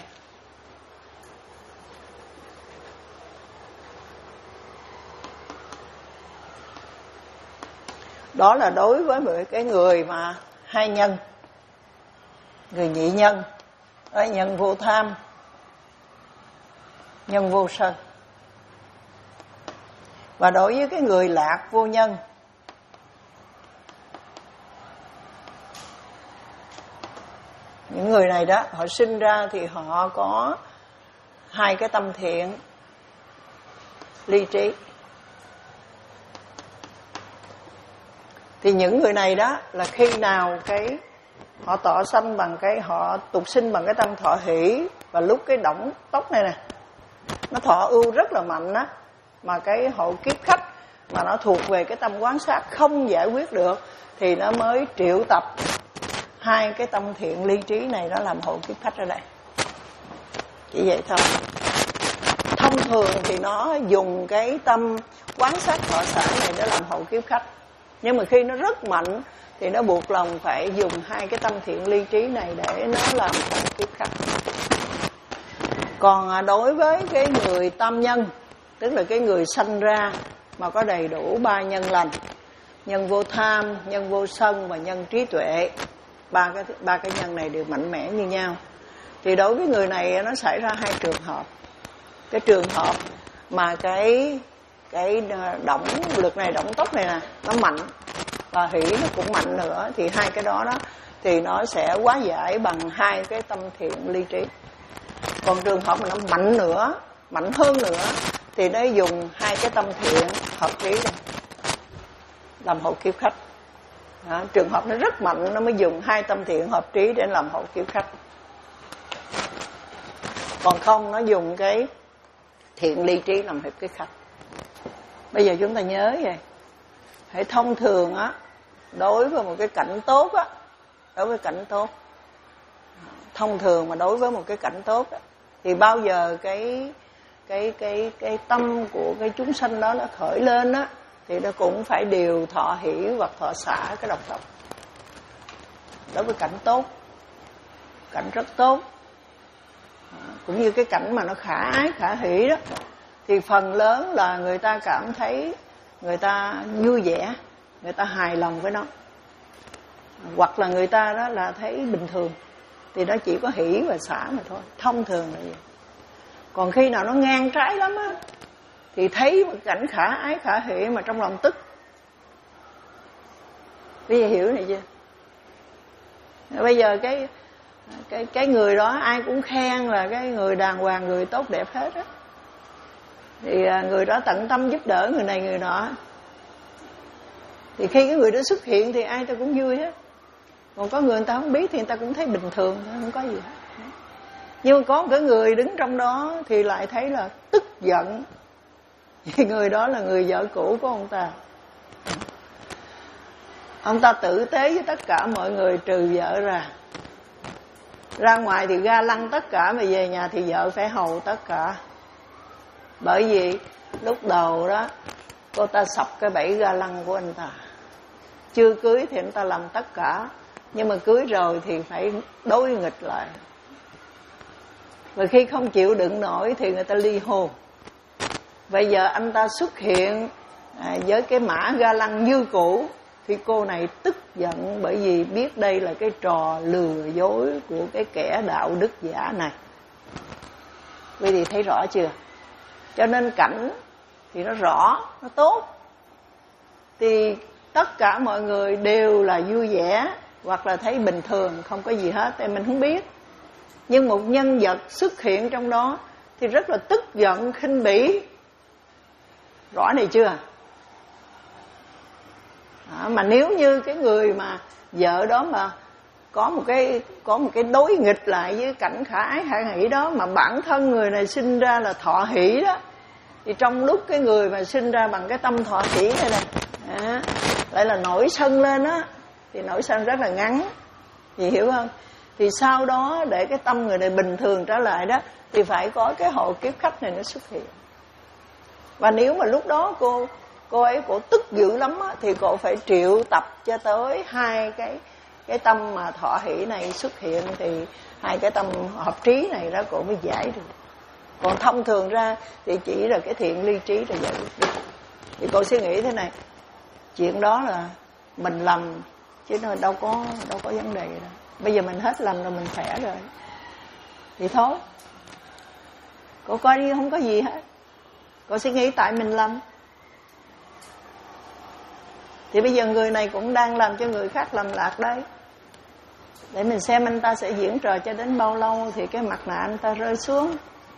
Đó là đối với một cái người mà hai nhân, người nhị nhân, đó là nhân vô tham, nhân vô sân. Và đối với cái người lạc vô nhân, những người này đó, họ sinh ra thì họ có hai cái tâm thiện ly trí. Thì những người này đó là khi nào cái họ tọa sanh bằng cái họ tục sinh bằng cái tâm thọ hỷ, và lúc cái động tốc này nè nó thọ ưu rất là mạnh á, mà cái hộ kiếp khách mà nó thuộc về cái tâm quán sát không giải quyết được, thì nó mới triệu tập hai cái tâm thiện ly trí này nó làm hộ kiếp khách ở đây. Chỉ vậy thôi. Thông thường thì nó dùng cái tâm quán sát thọ xả này để làm hộ kiếp khách, nhưng mà khi nó rất mạnh thì nó buộc lòng phải dùng hai cái tâm thiện ly trí này để nó làm hộ kiếp khách. Còn đối với cái người tam nhân, tức là cái người sanh ra mà có đầy đủ ba nhân lành, nhân vô tham, nhân vô sân và nhân trí tuệ, ba cái ba cái nhân này đều mạnh mẽ như nhau, thì đối với người này nó xảy ra hai trường hợp. Cái trường hợp mà cái cái động lực này, động tốc này nè nó mạnh, và hỷ nó cũng mạnh nữa, thì hai cái đó đó thì nó sẽ hóa giải bằng hai cái tâm thiện ly trí. Còn trường hợp mà nó mạnh nữa, mạnh hơn nữa, thì nó dùng hai cái tâm thiện hợp trí này làm hộ kiếp khách. Đó, trường hợp nó rất mạnh nó mới dùng hai tâm thiện hợp trí để làm hộ kiếp khách. Còn không nó dùng cái thiện ly trí làm hộ kiếp khách. Bây giờ chúng ta nhớ vậy, hãy thông thường á, đối với một cái cảnh tốt á, đối với cảnh tốt, thông thường mà đối với một cái cảnh tốt á, thì bao giờ cái cái cái cái tâm của cái chúng sanh đó nó khởi lên á, thì nó cũng phải điều thọ hỷ hoặc thọ xả cái độc tốc. Đối với cảnh tốt, cảnh rất tốt, cũng như cái cảnh mà nó khả ái khả hỷ đó, thì phần lớn là người ta cảm thấy người ta vui vẻ, người ta hài lòng với nó, hoặc là người ta đó là thấy bình thường, thì nó chỉ có hỷ và xả mà thôi, thông thường là vậy. Còn khi nào nó ngang trái lắm á, thì thấy một cảnh khả ái khả hỷ mà trong lòng tức. Bây giờ hiểu này chưa? Bây giờ cái cái cái người đó ai cũng khen là cái người đàng hoàng, người tốt đẹp hết á, thì người đó tận tâm giúp đỡ người này người nọ, thì khi cái người đó xuất hiện thì ai ta cũng vui hết. Còn có người người ta không biết thì người ta cũng thấy bình thường, không có gì hết. Nhưng mà có một cái người đứng trong đó thì lại thấy là tức giận, vì người đó là người vợ cũ của ông ta. Ông ta tử tế với tất cả mọi người trừ vợ ra. Ra ngoài thì ga lăng tất cả, mà về nhà thì vợ phải hầu tất cả. Bởi vì lúc đầu đó cô ta sập cái bẫy ga lăng của anh ta. Chưa cưới thì anh ta làm tất cả, nhưng mà cưới rồi thì phải đối nghịch lại. Và khi không chịu đựng nổi thì người ta ly hôn. Bây giờ anh ta xuất hiện à, với cái mã ga lăng như cũ, thì cô này tức giận, bởi vì biết đây là cái trò lừa dối của cái kẻ đạo đức giả này. Vậy thì thấy rõ chưa? Cho nên cảnh thì nó rõ, nó tốt. Thì tất cả mọi người đều là vui vẻ hoặc là thấy bình thường, không có gì hết, tại mình không biết. Nhưng một nhân vật xuất hiện trong đó thì rất là tức giận, khinh bỉ. Rõ này chưa? À, mà nếu như cái người mà vợ đó mà có một cái có một cái đối nghịch lại với cảnh khả ái hạ hỷ đó, mà bản thân người này sinh ra là thọ hỷ đó, thì trong lúc cái người mà sinh ra bằng cái tâm thọ hỷ này nè, à, lại là nổi sân lên á, thì nổi sân rất là ngắn, chị hiểu không? Thì sau đó để cái tâm người này bình thường trở lại đó, thì phải có cái hộ kiếp khách này nó xuất hiện. Và nếu mà lúc đó cô cô ấy cổ tức dữ lắm á, thì cô phải triệu tập cho tới hai cái cái tâm mà thọ hỷ này xuất hiện, thì hai cái tâm hợp trí này đó cô mới giải được. Còn thông thường ra thì chỉ là cái thiện ly trí là giải được. Thì cô suy nghĩ thế này, chuyện đó là mình lầm chứ nó đâu có đâu có vấn đề đâu. Bây giờ mình hết lầm rồi, mình khỏe rồi thì thôi, cô coi đi, không có gì hết. Cô suy nghĩ tại mình lầm, thì bây giờ người này cũng đang làm cho người khác lầm lạc đấy. Để mình xem anh ta sẽ diễn trò cho đến bao lâu thì cái mặt nạ anh ta rơi xuống.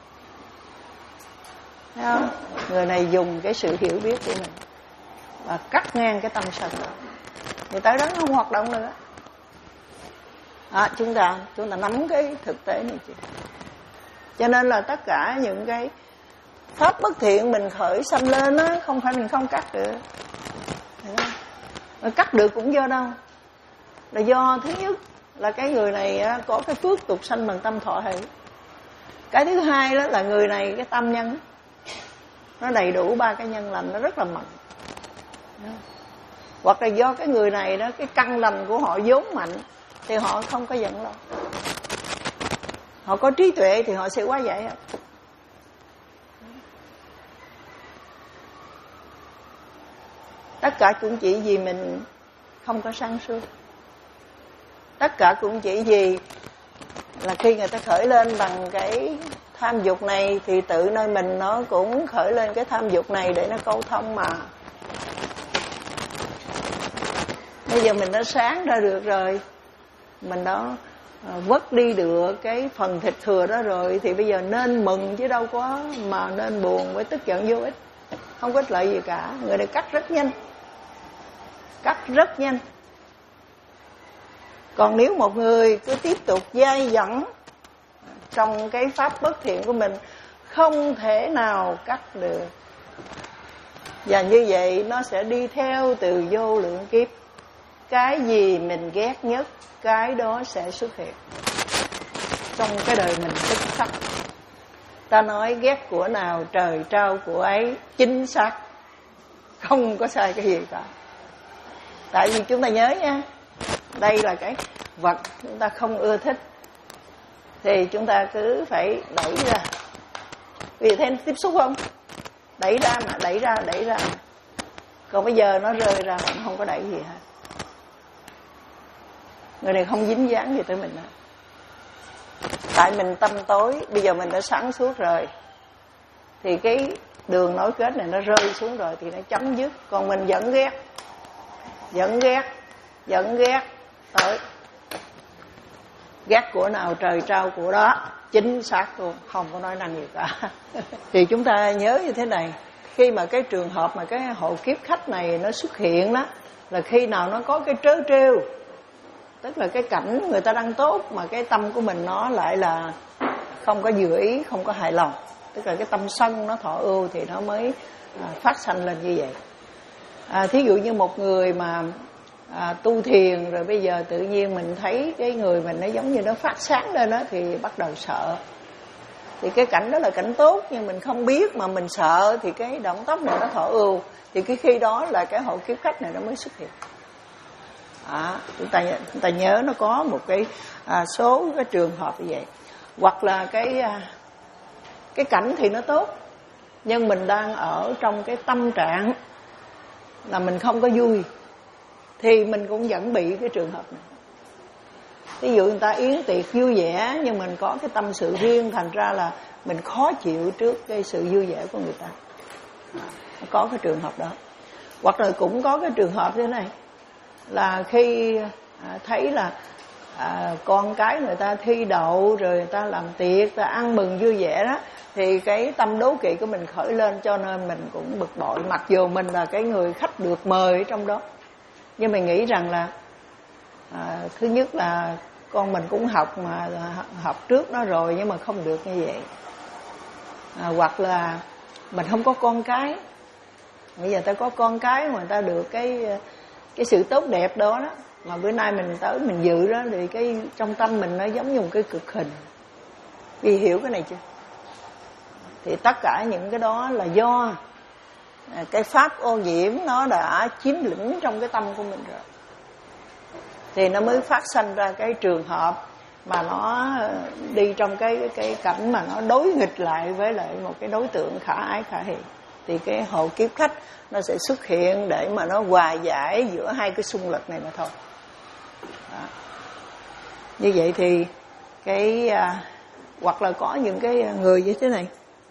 Thấy không? Người này dùng cái sự hiểu biết của mình và cắt ngang cái tâm sân đó, thì tới đó nó không hoạt động nữa. À, chúng ta chúng ta nắm cái thực tế này chị. Cho nên là tất cả những cái pháp bất thiện mình khởi sanh lên á, không phải mình không cắt được. Mà cắt được cũng do đâu? Là do thứ nhất là cái người này có cái phước tục sanh bằng tâm thọ hỷ. Cái thứ hai đó là người này cái tâm nhân nó đầy đủ ba cái nhân lành, nó rất là mạnh. Hoặc là do cái người này đó, cái căn lành của họ vốn mạnh, thì họ không có giận lâu. Họ có trí tuệ thì họ sẽ quá giải hết. Tất cả cũng chỉ vì mình không có sáng suốt. Tất cả cũng chỉ vì là khi người ta khởi lên bằng cái tham dục này, thì tự nơi mình nó cũng khởi lên cái tham dục này để nó câu thông mà. Bây giờ mình đã sáng ra được rồi, mình đã vớt đi được cái phần thịt thừa đó rồi, thì bây giờ nên mừng chứ đâu có mà nên buồn với tức giận vô ích. Không có ích lợi gì cả. Người này cắt rất nhanh, cắt rất nhanh. Còn nếu một người cứ tiếp tục dai dẳng trong cái pháp bất thiện của mình, không thể nào cắt được. Và như vậy nó sẽ đi theo từ vô lượng kiếp. Cái gì mình ghét nhất, cái đó sẽ xuất hiện trong cái đời mình tức khắc. Ta nói ghét của nào trời trao của ấy, chính xác, không có sai cái gì cả. Tại vì chúng ta nhớ nha, đây là cái vật chúng ta không ưa thích, thì chúng ta cứ phải đẩy ra. Vì thế tiếp xúc không? Đẩy ra mà, đẩy ra, đẩy ra. Còn bây giờ nó rơi ra, mình không có đẩy gì hết. Người này không dính dáng gì tới mình hết. Tại mình tâm tối, bây giờ mình đã sáng suốt rồi, thì cái đường nối kết này nó rơi xuống rồi thì nó chấm dứt. Còn mình vẫn ghét, vẫn ghét, vẫn ghét tới. Ghét của nào trời trao của đó, chính xác luôn, không có nói năng gì cả. Thì chúng ta nhớ như thế này, khi mà cái trường hợp mà cái hộ kiếp khách này nó xuất hiện đó, là khi nào nó có cái trớ trêu, tức là cái cảnh người ta đang tốt mà cái tâm của mình nó lại là không có vừa ý, không có hài lòng, tức là cái tâm sân nó thọ ưu, thì nó mới à, phát sanh lên như vậy. À, thí dụ như một người mà à, tu thiền rồi bây giờ tự nhiên mình thấy cái người mình nó giống như nó phát sáng lên đó, thì bắt đầu sợ. Thì cái cảnh đó là cảnh tốt, nhưng mình không biết mà mình sợ, thì cái động tác này nó thọ ưu, thì cái khi đó là cái hộ kiếp khách này nó mới xuất hiện. À, chúng ta chúng ta nhớ nó có một cái à, số cái trường hợp như vậy. Hoặc là cái à, cái cảnh thì nó tốt, nhưng mình đang ở trong cái tâm trạng là mình không có vui, thì mình cũng vẫn bị cái trường hợp này. Ví dụ người ta yến tiệc vui vẻ, nhưng mình có cái tâm sự riêng, thành ra là mình khó chịu trước cái sự vui vẻ của người ta. Có cái trường hợp đó. Hoặc là cũng có cái trường hợp thế này, là khi à, thấy là à, con cái người ta thi đậu rồi người ta làm tiệc, ta ăn mừng vui vẻ đó, thì cái tâm đố kỵ của mình khởi lên, cho nên mình cũng bực bội, mặc dù mình là cái người khách được mời ở trong đó. Nhưng mình nghĩ rằng là à, thứ nhất là con mình cũng học mà học trước nó rồi, nhưng mà không được như vậy. À, hoặc là mình không có con cái, bây giờ ta có con cái mà người ta được cái cái sự tốt đẹp đó đó, mà bữa nay mình tới mình dự đó, thì cái trong tâm mình nó giống như một cái cực hình. Vì hiểu cái này chưa? Thì tất cả những cái đó là do cái pháp ô nhiễm nó đã chiếm lĩnh trong cái tâm của mình rồi, thì nó mới phát sinh ra cái trường hợp mà nó đi trong cái cái cảnh mà nó đối nghịch lại với lại một cái đối tượng khả ái khả hiền. Thì cái hộ kiếp khách nó sẽ xuất hiện để mà nó hòa giải giữa hai cái xung lực này mà thôi. Đó. Như vậy thì cái à, hoặc là có những cái người như thế này,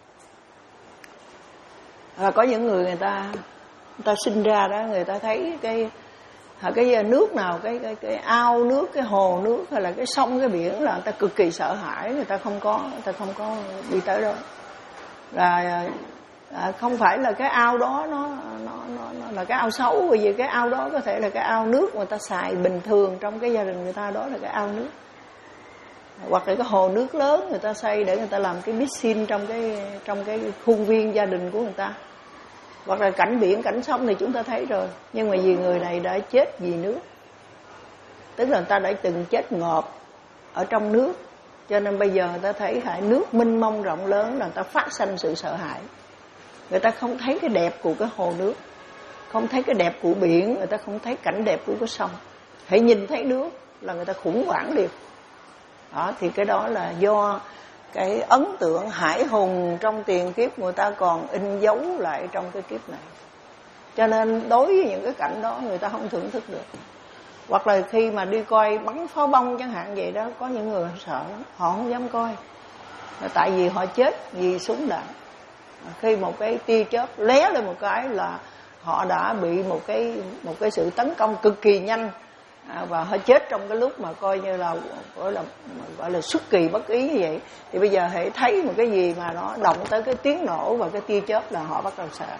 là có những người người ta người ta sinh ra đó, người ta thấy cái cái nước nào, cái cái cái ao nước, cái hồ nước hay là cái sông, cái biển là người ta cực kỳ sợ hãi, người ta không có người ta không có đi tới đó. Là à, không phải là cái ao đó nó, nó nó nó là cái ao xấu, bởi vì cái ao đó có thể là cái ao nước người ta xài bình thường trong cái gia đình người ta, đó là cái ao nước. Hoặc là cái hồ nước lớn người ta xây để người ta làm cái piscine trong cái trong cái khuôn viên gia đình của người ta. Hoặc là cảnh biển, cảnh sông thì chúng ta thấy rồi. Nhưng mà vì người này đã chết vì nước, tức là người ta đã từng chết ngộp ở trong nước, cho nên bây giờ người ta thấy hải nước mênh mông rộng lớn là người ta phát sinh sự sợ hãi. Người ta không thấy cái đẹp của cái hồ nước, không thấy cái đẹp của biển, người ta không thấy cảnh đẹp của cái sông. Hãy nhìn thấy nước là người ta khủng hoảng liền. Đó, thì cái đó là do cái ấn tượng hải hùng trong tiền kiếp người ta còn in dấu lại trong cái kiếp này. Cho nên đối với những cái cảnh đó người ta không thưởng thức được. Hoặc là khi mà đi coi bắn pháo bông chẳng hạn vậy đó, có những người sợ lắm, họ không dám coi. Tại vì họ chết vì súng đạn. Khi một cái tia chớp lé lên một cái là họ đã bị một cái một cái sự tấn công cực kỳ nhanh. À, và họ chết trong cái lúc mà coi như là gọi là gọi là xuất kỳ bất ý như vậy. Thì bây giờ hãy thấy một cái gì mà nó động tới cái tiếng nổ và cái tia chớp là họ bắt đầu sợ.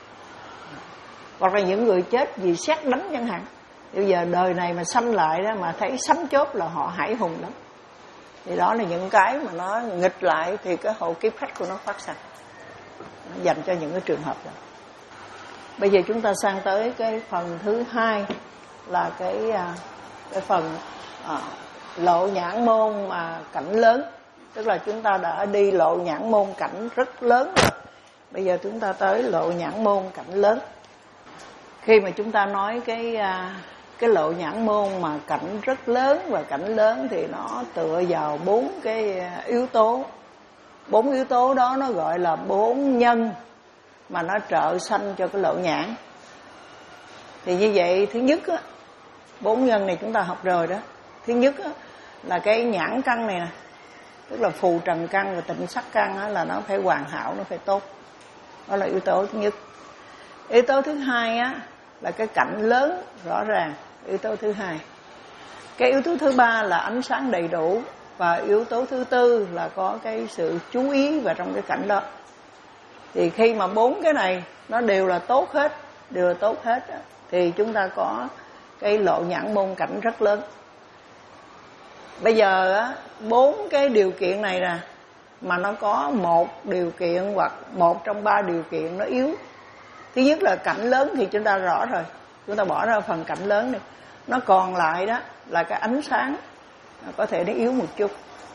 Hoặc là những người chết vì sét đánh chẳng hạn, bây giờ đời này mà sanh lại đó mà thấy sấm chớp là họ hải hùng lắm. Thì đó là những cái mà nó nghịch lại, thì cái hộ kiếp khách của nó phát sinh, nó dành cho những cái trường hợp đó. Bây giờ chúng ta sang tới cái phần thứ hai, là cái cái phần à, lộ nhãn môn mà cảnh lớn. Tức là chúng ta đã đi lộ nhãn môn cảnh rất lớn rồi, bây giờ chúng ta tới lộ nhãn môn cảnh lớn. Khi mà chúng ta nói cái cái lộ nhãn môn mà cảnh rất lớn và cảnh lớn thì nó tựa vào bốn cái yếu tố. Bốn yếu tố đó nó gọi là bốn nhân mà nó trợ sanh cho cái lộ nhãn. Thì như vậy, thứ nhất á, bốn nhân này chúng ta học rồi đó. Thứ nhất á, là cái nhãn căn này nè, tức là phù trần căn và tịnh sắc căn á, là nó phải hoàn hảo, nó phải tốt. Đó là yếu tố thứ nhất. Yếu tố thứ hai á, là cái cảnh lớn rõ ràng. Yếu tố thứ hai. Cái yếu tố thứ ba là ánh sáng đầy đủ. Và yếu tố thứ tư là có cái sự chú ý vào trong cái cảnh đó. Thì khi mà bốn cái này nó đều là tốt hết, đều là tốt hết á, thì chúng ta có cái lộ nhãn môn cảnh rất lớn. Bây giờ á, bốn cái điều kiện này nè, mà nó có một điều kiện hoặc một trong ba điều kiện nó yếu. Thứ nhất là cảnh lớn thì chúng ta rõ rồi, chúng ta bỏ ra phần cảnh lớn đi. Nó còn lại đó là cái ánh sáng, có thể nó yếu một chút.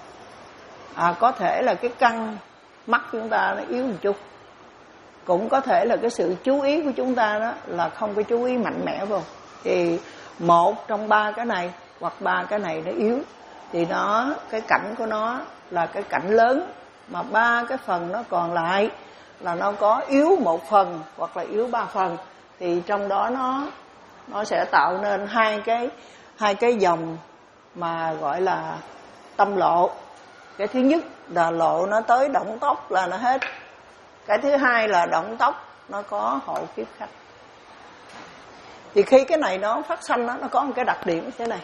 À, có thể là cái căn mắt chúng ta nó yếu một chút. Cũng có thể là cái sự chú ý của chúng ta đó là không có chú ý mạnh mẽ vô. Thì một trong ba cái này hoặc ba cái này nó yếu, thì nó cái cảnh của nó là cái cảnh lớn, mà ba cái phần nó còn lại là nó có yếu một phần hoặc là yếu ba phần, thì trong đó nó nó sẽ tạo nên hai cái hai cái dòng mà gọi là tâm lộ. Cái thứ nhất là lộ nó tới động tốc là nó hết. Cái thứ hai là động tốc nó có hộ kiếp khách. Thì khi cái này nó phát sanh đó, nó có một cái đặc điểm như thế này.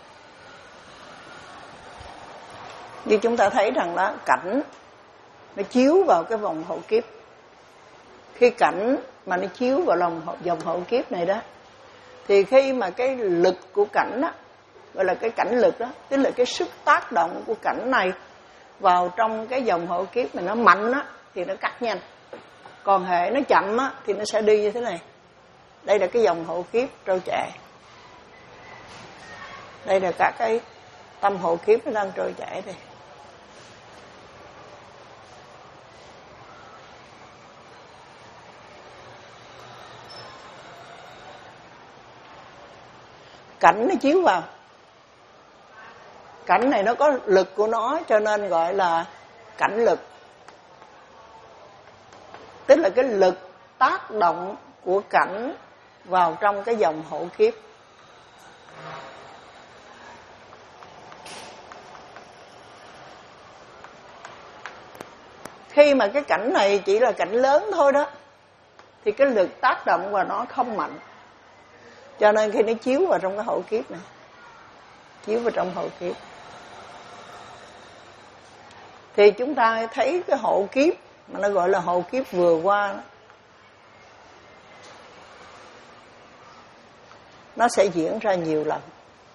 Như chúng ta thấy rằng đó, cảnh nó chiếu vào cái vòng hậu kiếp. Khi cảnh mà nó chiếu vào lòng dòng hậu kiếp này đó, thì khi mà cái lực của cảnh đó, gọi là cái cảnh lực đó, tức là cái sức tác động của cảnh này vào trong cái dòng hậu kiếp này nó mạnh á, thì nó cắt nhanh. Còn hệ nó chậm á, thì nó sẽ đi như thế này. Đây là cái dòng hậu kiếp trôi chảy. Đây là các cái tâm hậu kiếp nó đang trôi chảy đây. Cảnh nó chiếu vào. Cảnh này nó có lực của nó cho nên gọi là cảnh lực. Tức là cái lực tác động của cảnh vào trong cái dòng hậu kiếp. Khi mà cái cảnh này chỉ là cảnh lớn thôi đó, thì cái lực tác động vào nó không mạnh. Cho nên khi nó chiếu vào trong cái hậu kiếp này, chiếu vào trong hậu kiếp, thì chúng ta thấy cái hậu kiếp mà nó gọi là hậu kiếp vừa qua đó, nó sẽ diễn ra nhiều lần.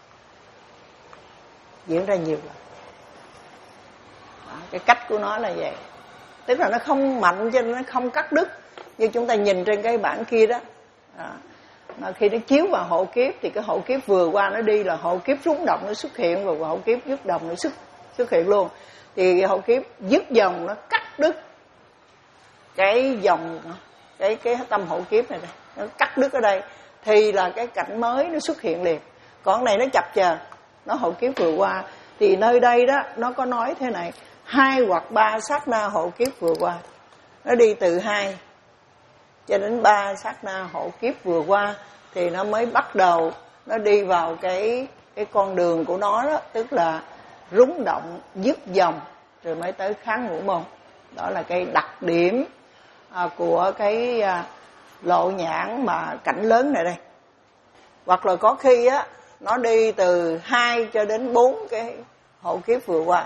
Diễn ra nhiều lần. Đó, cái cách của nó là vậy. Tức là nó không mạnh cho nên nó không cắt đứt. Như chúng ta nhìn trên cái bảng kia đó. Đó. Mà khi nó chiếu vào hậu kiếp thì cái hậu kiếp vừa qua nó đi là hậu kiếp rung động nó xuất hiện, và hậu kiếp dứt đồng nó xuất, xuất hiện luôn. Thì hậu kiếp dứt dòng nó cắt đứt cái dòng, cái, cái tâm hậu kiếp này, này. Nó cắt đứt ở đây thì là cái cảnh mới nó xuất hiện liền. Còn này nó chập chờn, nó hậu kiếp vừa qua. Thì nơi đây đó nó có nói thế này: hai hoặc ba sát na hậu kiếp vừa qua. Nó đi từ hai cho đến ba sát na hậu kiếp vừa qua thì nó mới bắt đầu nó đi vào cái cái con đường của nó đó, tức là rung động dứt dòng rồi mới tới kháng ngũ môn. Đó là cái đặc điểm à, của cái à, lộ nhãn mà cảnh lớn này đây. Hoặc là có khi á nó đi từ hai cho đến bốn cái hậu kiếp vừa qua.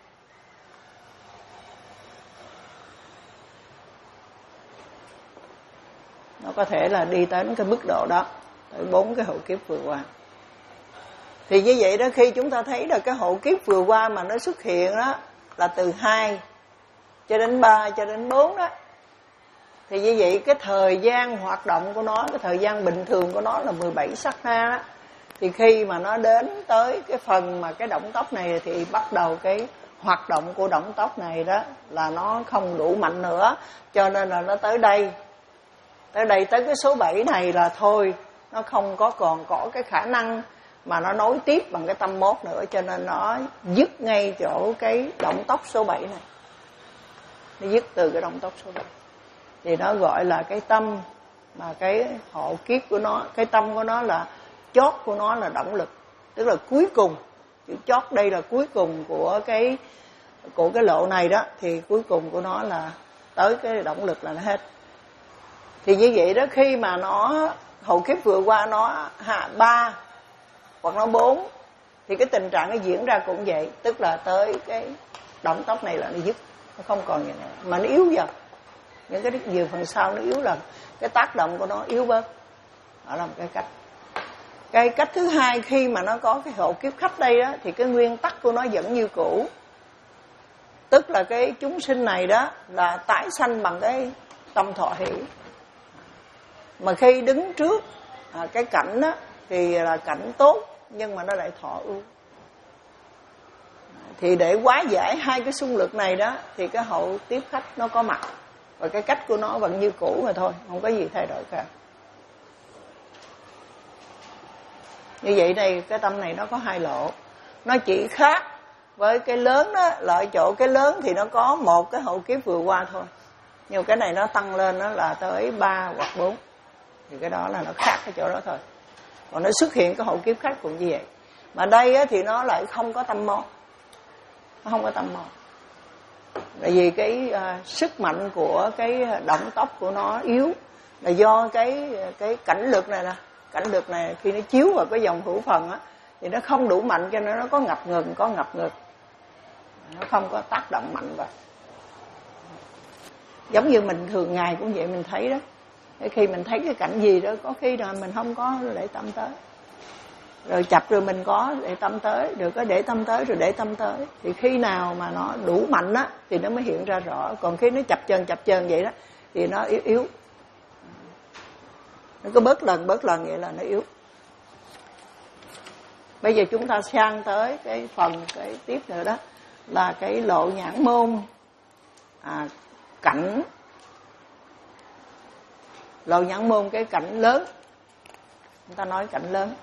Nó có thể là đi tới cái mức độ đó, tới bốn cái hậu kiếp vừa qua. Thì như vậy đó, khi chúng ta thấy là cái hậu kiếp vừa qua mà nó xuất hiện đó là từ hai cho đến ba cho đến bốn đó, thì như vậy cái thời gian hoạt động của nó, cái thời gian bình thường của nó là mười bảy sát na đó. Thì khi mà nó đến tới cái phần mà cái động tóc này thì bắt đầu cái hoạt động của động tóc này đó là nó không đủ mạnh nữa, cho nên là nó tới đây. Tới đây tới cái số bảy này là thôi, nó không có còn có cái khả năng mà nó nối tiếp bằng cái tâm mốt nữa, cho nên nó dứt ngay chỗ cái động tóc số bảy này. Nó dứt từ cái động tóc số bảy. Thì nó gọi là cái tâm mà cái hộ kiếp của nó, cái tâm của nó là chót của nó là động lực, tức là cuối cùng. Chữ chót đây là cuối cùng của cái của cái lộ này đó, thì cuối cùng của nó là tới cái động lực là nó hết. Thì như vậy đó, khi mà nó hậu kiếp vừa qua nó hạ ba hoặc nó bốn thì cái tình trạng nó diễn ra cũng vậy, tức là tới cái động tóc này là nó dứt, nó không còn gì nữa, mà nó yếu dần. Những cái nhiều phần sau nó yếu dần, cái tác động của nó yếu bớt. Đó là một cái cách. Cái cách thứ hai, khi mà nó có cái hậu kiếp khách đây đó, thì cái nguyên tắc của nó vẫn như cũ. Tức là cái chúng sinh này đó là tái sanh bằng cái tâm thọ hỷ. Mà khi đứng trước à, cái cảnh đó thì là cảnh tốt, nhưng mà nó lại thọ ưu. Thì để hóa giải hai cái xung lực này đó thì cái hậu tiếp khách nó có mặt, và cái cách của nó vẫn như cũ mà thôi, không có gì thay đổi cả. Như vậy đây, cái tâm này nó có hai lộ. Nó chỉ khác với cái lớn đó là ở chỗ cái lớn thì nó có một cái hậu kiếp vừa qua thôi, nhưng cái này nó tăng lên nó là tới ba hoặc bốn. Thì cái đó là nó khác cái chỗ đó thôi. Còn nó xuất hiện cái hậu kiếp khác cũng như vậy. Mà đây á, thì nó lại không có tâm môn. Nó không có tâm môn. Tại vì cái uh, sức mạnh của cái động tóc của nó yếu, là do cái cái cảnh lực này nè. Cảnh lực này khi nó chiếu vào cái dòng hữu phần á thì nó không đủ mạnh, cho nên nó có ngập ngừng, có ngập ngừng, nó không có tác động mạnh vào. Giống như mình thường ngày cũng vậy, mình thấy đó, khi mình thấy cái cảnh gì đó có khi là mình không có để tâm tới, rồi chập rồi mình có để tâm tới, rồi có để tâm tới rồi để tâm tới, thì khi nào mà nó đủ mạnh á thì nó mới hiện ra rõ. Còn khi nó chập chờn chập chờn vậy đó thì nó yếu yếu, nó có bớt lần bớt lần vậy là nó yếu. Bây giờ chúng ta sang tới cái phần cái tiếp nữa đó là cái lộ nhãn môn à, cảnh. Lộ nhãn môn cái cảnh lớn, chúng ta nói cảnh lớn.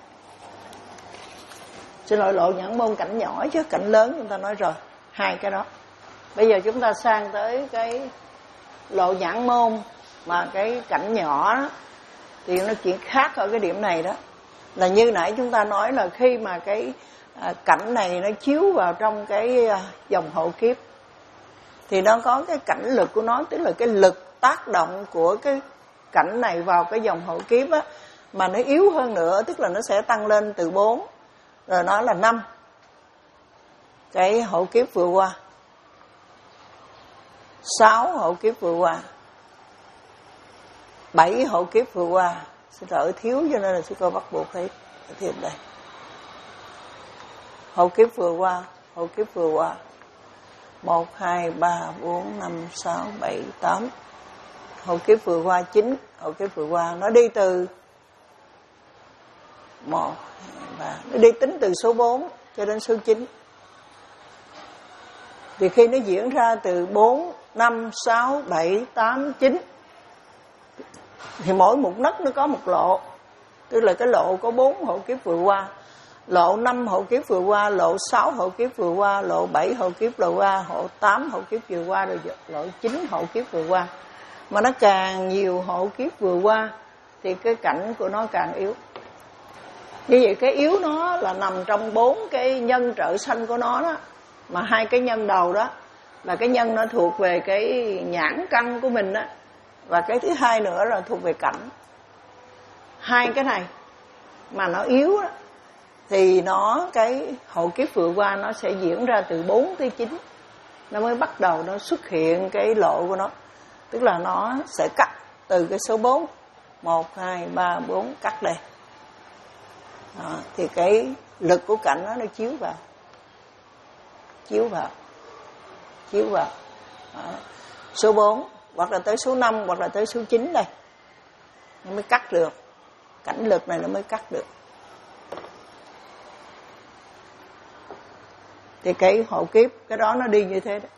Xin lỗi, lộ nhãn môn cảnh nhỏ chứ cảnh lớn chúng ta nói rồi, hai cái đó. Bây giờ chúng ta sang tới cái lộ nhãn môn mà cái cảnh nhỏ đó, thì nó chỉ khác ở cái điểm này đó, là như nãy chúng ta nói là khi mà cái à, cảnh này nó chiếu vào trong cái à, dòng hậu kiếp thì nó có cái cảnh lực của nó, tức là cái lực tác động của cái cảnh này vào cái dòng hậu kiếp á, mà nó yếu hơn nữa, tức là nó sẽ tăng lên từ bốn, rồi nó là năm cái hậu kiếp vừa qua, sáu hậu kiếp vừa qua, bảy hậu kiếp vừa qua. Xin lỗi thiếu cho nên là sư cô bắt buộc phải thêm đây. Hậu kiếp vừa qua, hậu kiếp vừa qua, một, hai, ba, bốn, năm, sáu, bảy, tám. Hậu kiếp vừa qua chín, hậu kiếp vừa qua nó đi từ một, hai, ba, nó đi tính từ số bốn cho đến số chín. Thì khi nó diễn ra từ bốn, năm, sáu, bảy, tám, chín thì mỗi một nấc nó có một lộ, tức là cái lộ có bốn hậu kiếp vừa qua, lộ năm hậu kiếp vừa qua, lộ sáu hậu kiếp vừa qua, lộ bảy hậu kiếp vừa qua, lộ tám hậu kiếp vừa qua, rồi lộ chín hậu kiếp vừa qua. Mà nó càng nhiều hậu kiếp vừa qua thì cái cảnh của nó càng yếu. Như vậy cái yếu nó là nằm trong bốn cái nhân trợ sanh của nó đó. Mà hai cái nhân đầu đó là cái nhân nó thuộc về cái nhãn căn của mình đó, và cái thứ hai nữa là thuộc về cảnh. Hai cái này mà nó yếu đó, thì nó cái hậu kiếp vừa qua nó sẽ diễn ra từ bốn tới chín, nó mới bắt đầu nó xuất hiện cái lộ của nó, tức là nó sẽ cắt từ cái số bốn, một, hai, ba, bốn, cắt đây. Đó, thì cái lực của cảnh nó nó chiếu vào, chiếu vào, chiếu vào. Đó. Số bốn hoặc là tới số năm hoặc là tới số chín đây, nó mới cắt được. Cảnh lực này nó mới cắt được. Thì cái hậu kiếp, cái đó nó đi như thế đó.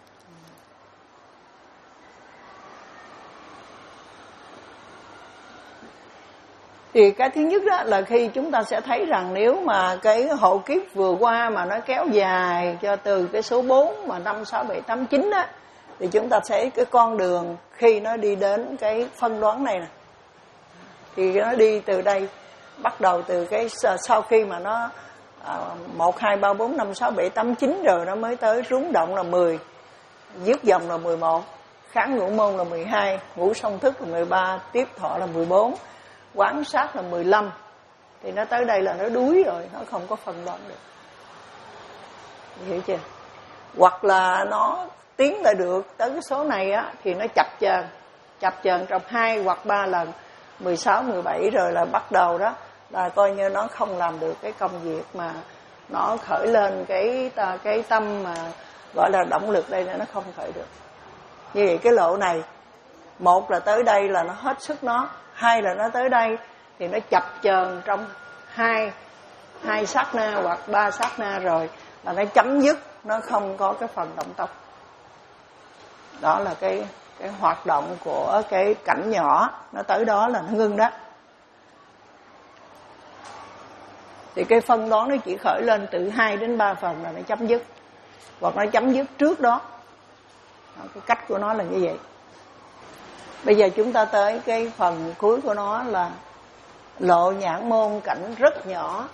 Thì cái thứ nhất đó là khi chúng ta sẽ thấy rằng nếu mà cái hậu kiếp vừa qua mà nó kéo dài cho từ cái số bốn mà năm, sáu, bảy, tám, chín á, thì chúng ta thấy cái con đường khi nó đi đến cái phân đoán này nè, thì nó đi từ đây, bắt đầu từ cái sau khi mà nó một, hai, ba, bốn, năm, sáu, bảy, tám, chín rồi nó mới tới rúng động là mười, dứt dòng là mười một, kháng ngũ môn là mười hai, ngũ song thức là mười ba, tiếp thọ là mười bốn, quán sát là mười lăm. Thì nó tới đây là nó đuối rồi, nó không có phân đoán được. Hiểu chưa? Hoặc là nó tiến lại được tới cái số này á thì nó chập chờn, chập chờn trong hai hoặc ba lần, mười sáu, mười bảy rồi là bắt đầu đó là coi như nó không làm được cái công việc mà nó khởi lên cái cái tâm mà gọi là động lực đây là nó không khởi được. Như vậy cái lộ này, một là tới đây là nó hết sức nó, hai là nó tới đây thì nó chập chờn trong hai hai sát na hoặc ba sát na rồi là nó chấm dứt, nó không có cái phần động tốc. Đó là cái cái hoạt động của cái cảnh nhỏ, nó tới đó là nó ngưng đó. Thì cái phân đoán nó chỉ khởi lên từ hai đến ba phần là nó chấm dứt, hoặc nó chấm dứt trước đó. Đó, cái cách của nó là như vậy. Bây giờ chúng ta tới cái phần cuối của nó là lộ nhãn môn cảnh rất nhỏ.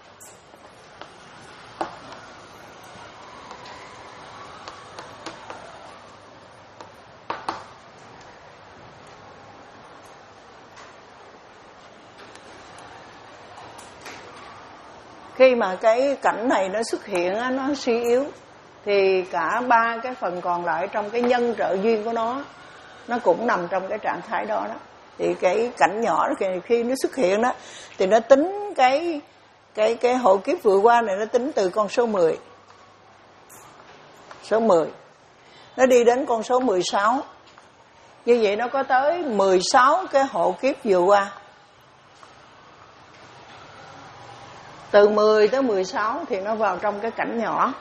Khi mà cái cảnh này nó xuất hiện á, nó suy yếu, thì cả ba cái phần còn lại trong cái nhân trợ duyên của nó, nó cũng nằm trong cái trạng thái đó đó. Thì cái cảnh nhỏ đó, khi nó xuất hiện đó, thì nó tính cái cái cái hộ kiếp vừa qua này, nó tính từ con số mười. Số mười nó đi đến con số mười sáu. Như vậy nó có tới mười sáu cái hộ kiếp vừa qua. Từ mười tới mười sáu thì nó vào trong cái cảnh nhỏ.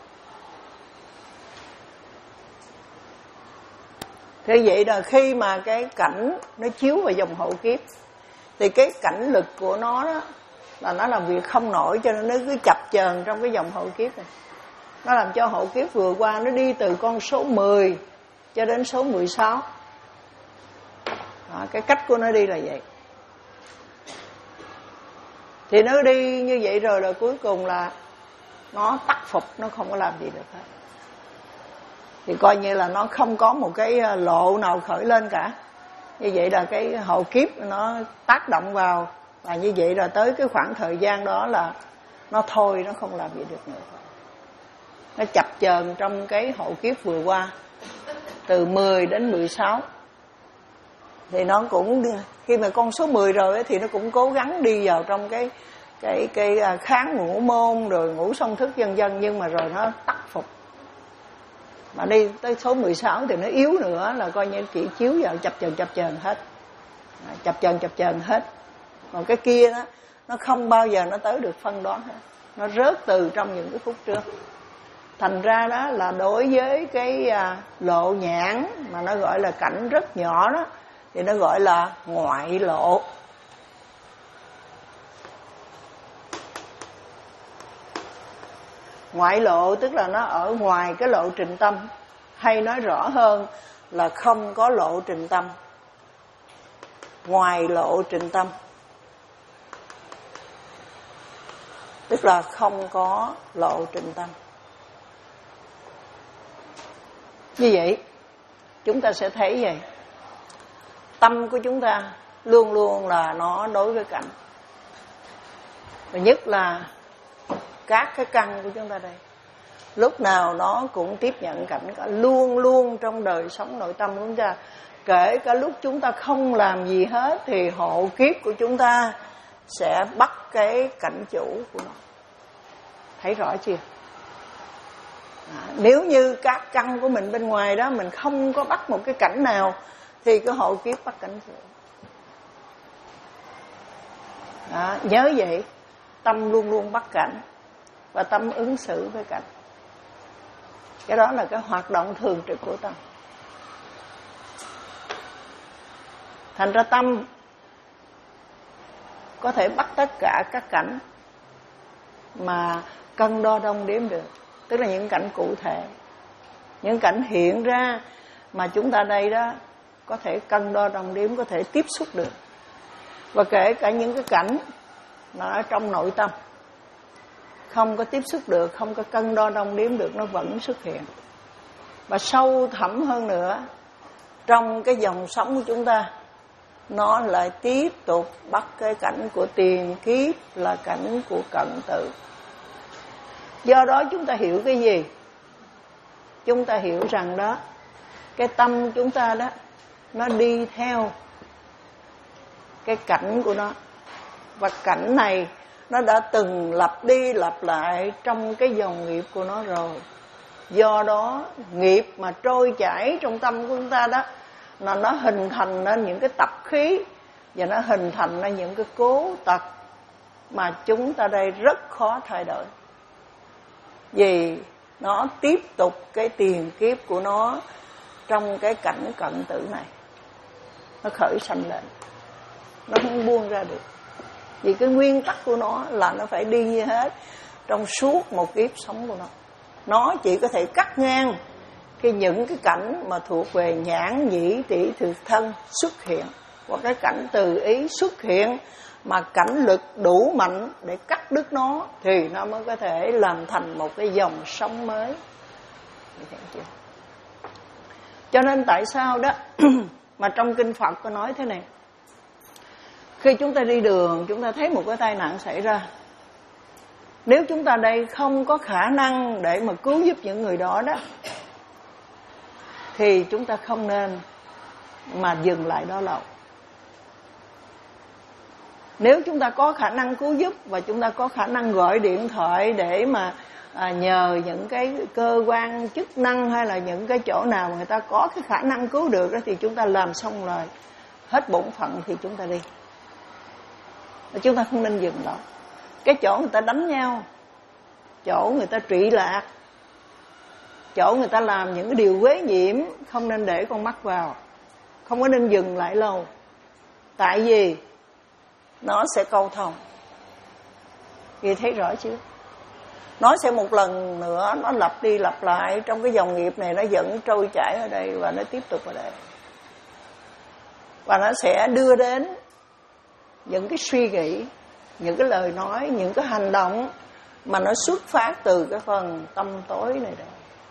Thế vậy là khi mà cái cảnh nó chiếu vào dòng hộ kiếp, thì cái cảnh lực của nó đó là nó làm việc không nổi, cho nên nó cứ chập chờn trong cái dòng hộ kiếp này. Nó làm cho hộ kiếp vừa qua nó đi từ con số mười cho đến số mười sáu. Đó, cái cách của nó đi là vậy. Thì nó đi như vậy rồi là cuối cùng là nó tắc phục, nó không có làm gì được hết. Thì coi như là nó không có một cái lộ nào khởi lên cả. Như vậy là cái hộ kiếp nó tác động vào, và như vậy là tới cái khoảng thời gian đó là nó thôi, nó không làm gì được nữa. Nó chập chờn trong cái hộ kiếp vừa qua từ mười đến mười sáu. Thì nó cũng, khi mà con số mười rồi thì nó cũng cố gắng đi vào trong cái cái cái kháng ngũ môn rồi ngũ song thức vân vân, nhưng mà rồi nó tắc phục. Mà đi tới số mười sáu thì nó yếu nữa, là coi như chỉ chiếu vào chập chờn chập chờn hết. Chập chờn chập chờn hết. Còn cái kia đó, nó không bao giờ nó tới được phân đoán hết. Nó rớt từ trong những cái phút trước. Thành ra đó là đối với cái à, lộ nhãn mà nó gọi là cảnh rất nhỏ đó, thì nó gọi là ngoại lộ. Ngoại lộ tức là nó ở ngoài cái lộ trình tâm, hay nói rõ hơn là không có lộ trình tâm. Ngoài lộ trình tâm tức là không có lộ trình tâm. Như vậy chúng ta sẽ thấy vậy, tâm của chúng ta luôn luôn là nó đối với cảnh. Và nhất là các cái căn của chúng ta đây, lúc nào nó cũng tiếp nhận cảnh cả, luôn luôn trong đời sống nội tâm của chúng ta. Kể cả lúc chúng ta không làm gì hết thì hộ kiếp của chúng ta sẽ bắt cái cảnh chủ của nó. Thấy rõ chưa? À, nếu như các căn của mình bên ngoài đó mình không có bắt một cái cảnh nào thì cái hộ kiếp bắt cảnh chủ. À, nhớ vậy, tâm luôn luôn bắt cảnh và tâm ứng xử với cảnh. Cái đó là cái hoạt động thường trực của tâm. Thành ra tâm có thể bắt tất cả các cảnh mà cân đo đong đếm được. Tức là những cảnh cụ thể, những cảnh hiện ra mà chúng ta đây đó có thể cân đo đong đếm, có thể tiếp xúc được. Và kể cả những cái cảnh mà ở trong nội tâm không có tiếp xúc được, không có cân đo đong đếm được, nó vẫn xuất hiện. Và sâu thẳm hơn nữa, trong cái dòng sống của chúng ta, nó lại tiếp tục bắt cái cảnh của tiền kiếp, là cảnh của cận tử. Do đó chúng ta hiểu cái gì? Chúng ta hiểu rằng đó, cái tâm chúng ta đó, nó đi theo cái cảnh của nó. Và cảnh này nó đã từng lặp đi lặp lại trong cái dòng nghiệp của nó rồi. Do đó nghiệp mà trôi chảy trong tâm của chúng ta đó, là nó hình thành nên những cái tập khí, và nó hình thành nên những cái cố tật mà chúng ta đây rất khó thay đổi. Vì nó tiếp tục cái tiền kiếp của nó trong cái cảnh cận tử này, nó khởi sanh lên, nó không buông ra được. Vì cái nguyên tắc của nó là nó phải đi như hết trong suốt một kiếp sống của nó. Nó chỉ có thể cắt ngang khi những cái cảnh mà thuộc về nhãn nhĩ tỷ thực thân xuất hiện, hoặc cái cảnh từ ý xuất hiện mà cảnh lực đủ mạnh để cắt đứt nó, thì nó mới có thể làm thành một cái dòng sống mới. Cho nên tại sao đó mà trong kinh Phật có nói thế này: khi chúng ta đi đường, chúng ta thấy một cái tai nạn xảy ra, Nếu chúng ta đây không có khả năng để mà cứu giúp những người đó đó, thì chúng ta không nên mà dừng lại đó lâu. Nếu chúng ta có khả năng cứu giúp và chúng ta có khả năng gọi điện thoại để mà à, nhờ những cái cơ quan chức năng hay là những cái chỗ nào mà người ta có cái khả năng cứu được đó, thì chúng ta làm xong rồi hết bổn phận thì chúng ta đi. Và chúng ta không nên dừng lại. Cái chỗ người ta đánh nhau, chỗ người ta trị lạc, chỗ người ta làm những cái điều quế nhiễm, không nên để con mắt vào. Không có nên dừng lại lâu. Tại vì nó sẽ câu thông. Vì thấy rõ chưa? Nó sẽ một lần nữa nó lặp đi lặp lại trong cái dòng nghiệp này, nó vẫn trôi chảy ở đây và nó tiếp tục ở đây. Và nó sẽ đưa đến những cái suy nghĩ, những cái lời nói, những cái hành động mà nó xuất phát từ cái phần tâm tối này đây.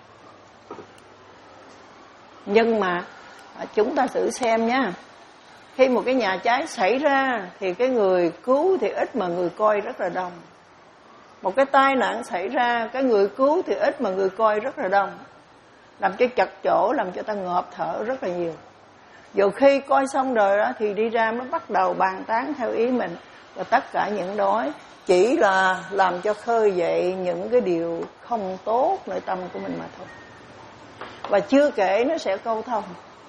Nhưng mà chúng ta thử xem nha. Khi một cái nhà cháy xảy ra thì cái người cứu thì ít mà người coi rất là đông. Một cái tai nạn xảy ra, cái người cứu thì ít mà người coi rất là đông. Làm cho chật chỗ, làm cho ta ngợp thở rất là nhiều. Dù khi coi xong rồi đó thì đi ra mới bắt đầu bàn tán theo ý mình. Và tất cả những đó chỉ là làm cho khơi dậy những cái điều không tốt nội tâm của mình mà thôi. Và chưa kể nó sẽ câu thông.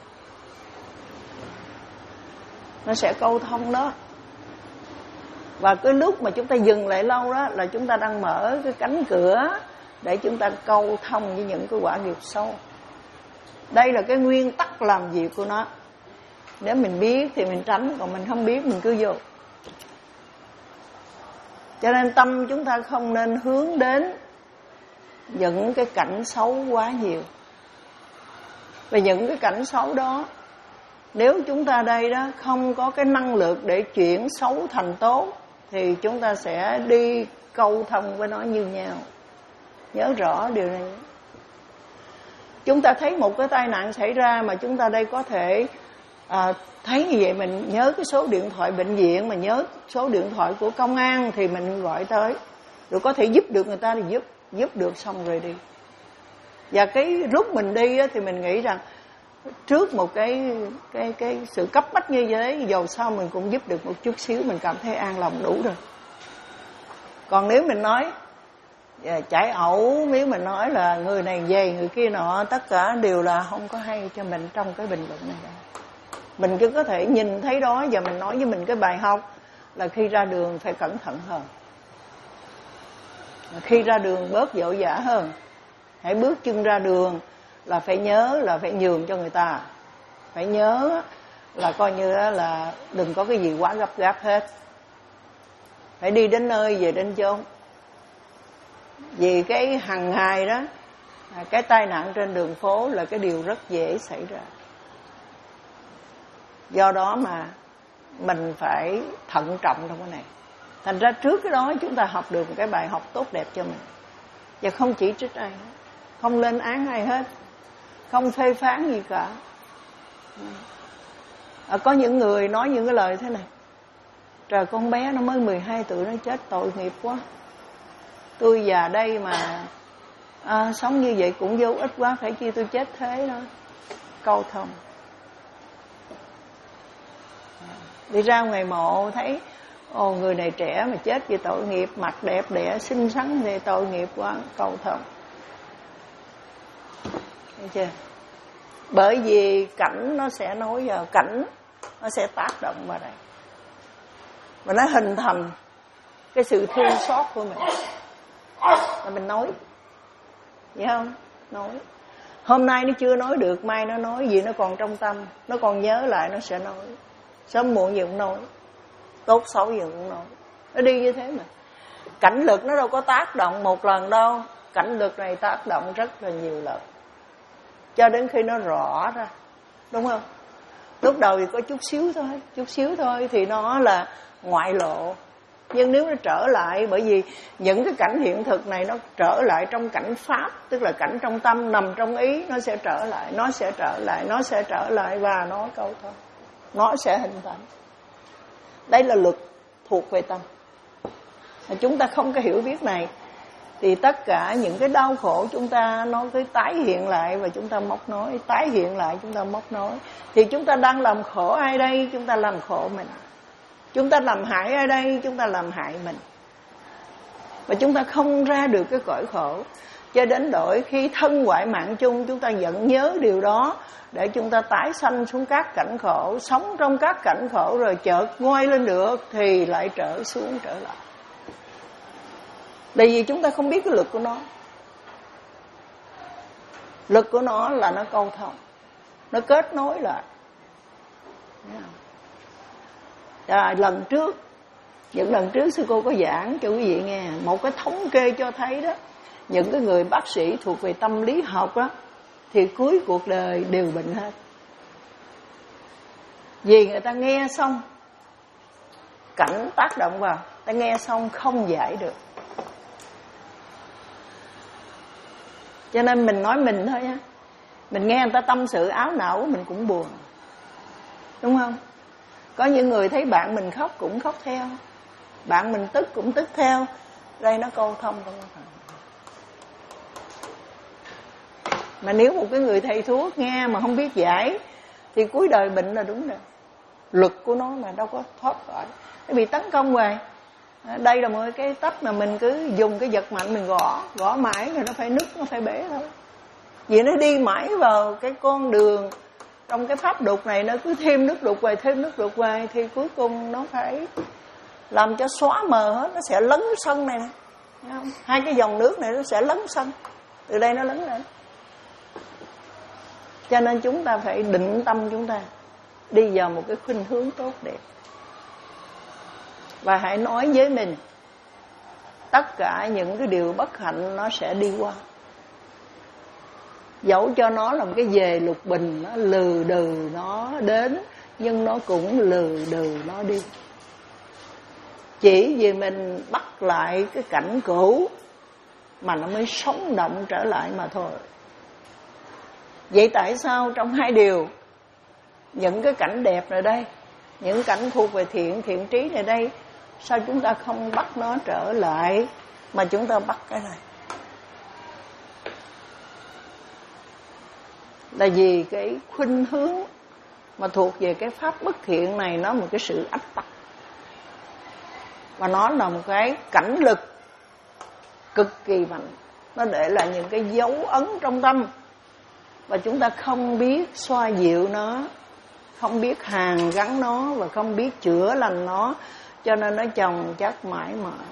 Nó sẽ câu thông đó. Và cái lúc mà chúng ta dừng lại lâu đó là chúng ta đang mở cái cánh cửa để chúng ta câu thông với những cái quả nghiệp sâu. Đây là cái nguyên tắc làm việc của nó. Nếu mình biết thì mình tránh, còn mình không biết mình cứ vô. Cho nên tâm chúng ta không nên hướng đến những cái cảnh xấu quá nhiều. Và những cái cảnh xấu đó, nếu chúng ta đây đó không có cái năng lực để chuyển xấu thành tốt, thì chúng ta sẽ đi câu thông với nó như nhau. Nhớ rõ điều này. Chúng ta thấy một cái tai nạn xảy ra mà chúng ta đây có thể à, thấy như vậy, mình nhớ cái số điện thoại bệnh viện, mà nhớ số điện thoại của công an thì mình gọi tới. Rồi có thể giúp được người ta thì giúp, giúp được xong rồi đi. Và cái lúc mình đi á, thì mình nghĩ rằng trước một cái cái cái sự cấp bách như thế, dầu sao mình cũng giúp được một chút xíu, mình cảm thấy an lòng đủ rồi. Còn nếu mình nói chảy ẩu, nếu mình nói là người này về người kia nọ, tất cả đều là không có hay cho mình trong cái bình luận này đâu. Mình cứ có thể nhìn thấy đó và mình nói với mình cái bài học là khi ra đường phải cẩn thận hơn, khi ra đường bớt vội vã hơn. Hãy bước chân ra đường là phải nhớ là phải nhường cho người ta. Phải nhớ là coi như là đừng có cái gì quá gấp gáp hết. Phải đi đến nơi về đến chốn. Vì cái hằng ngày đó, cái tai nạn trên đường phố là cái điều rất dễ xảy ra. Do đó mà mình phải thận trọng trong cái này. Thành ra trước cái đó chúng ta học được một cái bài học tốt đẹp cho mình. Và không chỉ trích ai hết, không lên án ai hết, không phê phán gì cả. À, có những người nói những cái lời thế này: trời, con bé nó mới mười hai tuổi nó chết, tội nghiệp quá. Tôi già đây mà à, sống như vậy cũng vô ích quá, phải chi tôi chết thế đó. Câu thông. Đi ra ngoài mộ thấy ồ, người này trẻ mà chết vì tội nghiệp, mặt đẹp đẽ xinh xắn thì tội nghiệp quá. Câu thông. Thấy chưa? Bởi vì cảnh nó sẽ nối vào, cảnh nó sẽ tác động vào đây, và nó hình thành cái sự thương xót của mình. Và mình nói, vậy không? Nói. Hôm nay nó chưa nói được, mai nó nói, vì nó còn trong tâm, nó còn nhớ lại, nó sẽ nói. Sớm muộn gì cũng nói, tốt xấu gì cũng nói. Nó đi như thế mà. Cảnh lực nó đâu có tác động một lần đâu. Cảnh lực này tác động rất là nhiều lần, cho đến khi nó rõ ra. Đúng không? Lúc đầu thì có chút xíu thôi, chút xíu thôi thì nó là ngoại lộ. Nhưng nếu nó trở lại, bởi vì những cái cảnh hiện thực này nó trở lại trong cảnh pháp, tức là cảnh trong tâm, nằm trong ý, nó sẽ trở lại, nó sẽ trở lại, nó sẽ trở lại và nó câu thông. Nó sẽ hình thành. Đây là luật thuộc về tâm. Chúng ta không có hiểu biết này thì tất cả những cái đau khổ chúng ta nó cứ tái hiện lại, và chúng ta móc nối, tái hiện lại, chúng ta móc nối. Thì chúng ta đang làm khổ ai đây? Chúng ta làm khổ mình. Chúng ta làm hại ai đây? Chúng ta làm hại mình. Và chúng ta không ra được cái cõi khổ. Cho đến đổi khi thân ngoại mạng chung, chúng ta vẫn nhớ điều đó để chúng ta tái sanh xuống các cảnh khổ, sống trong các cảnh khổ rồi chợt ngoi lên được thì lại trở xuống trở lại. Tại vì chúng ta không biết cái luật của nó. Luật của nó là nó câu thông, nó kết nối lại. À, lần trước, những lần trước sư cô có giảng cho quý vị nghe một cái thống kê cho thấy đó, những cái người bác sĩ thuộc về tâm lý học đó thì cuối cuộc đời đều bệnh hết. Vì người ta nghe xong cảnh tác động vào, ta nghe xong không giải được. Cho nên mình nói mình thôi nha. Mình nghe người ta tâm sự áo não mình cũng buồn. Đúng không? Có những người thấy bạn mình khóc cũng khóc theo, bạn mình tức cũng tức theo. Đây nó câu thông trong phần. Mà nếu một cái người thầy thuốc nghe mà không biết giải thì cuối đời bệnh là đúng rồi. Luật của nó mà đâu có thoát khỏi. Nó bị tấn công hoài. Đây là một cái tách mà mình cứ dùng cái vật mạnh mình gõ, gõ mãi rồi nó phải nứt, nó phải bể thôi. Vì nó đi mãi vào cái con đường trong cái pháp đục này, nó cứ thêm nước đục hoài, thêm nước đục hoài thì cuối cùng nó phải làm cho xóa mờ hết, nó sẽ lấn sân này nè. Không? Hai cái dòng nước này nó sẽ lấn sân. Từ đây nó lấn lên. Cho nên chúng ta phải định tâm chúng ta đi vào một cái khuynh hướng tốt đẹp. Và hãy nói với mình tất cả những cái điều bất hạnh nó sẽ đi qua. Dẫu cho nó là một cái về lục bình, nó lừ đừ nó đến, nhưng nó cũng lừ đừ nó đi. Chỉ vì mình bắt lại cái cảnh cũ mà nó mới sống động trở lại mà thôi. Vậy tại sao trong hai điều, những cái cảnh đẹp này đây, những cảnh thuộc về thiện, thiện trí này đây, sao chúng ta không bắt nó trở lại mà chúng ta bắt cái này? Là vì cái khuynh hướng mà thuộc về cái pháp bất thiện này nó một cái sự ách tắc. Và nó là một cái cảnh lực cực kỳ mạnh. Nó để lại những cái dấu ấn trong tâm. Và chúng ta không biết xoa dịu nó, không biết hàn gắn nó và không biết chữa lành nó, cho nên nó chồng chất mãi mãi.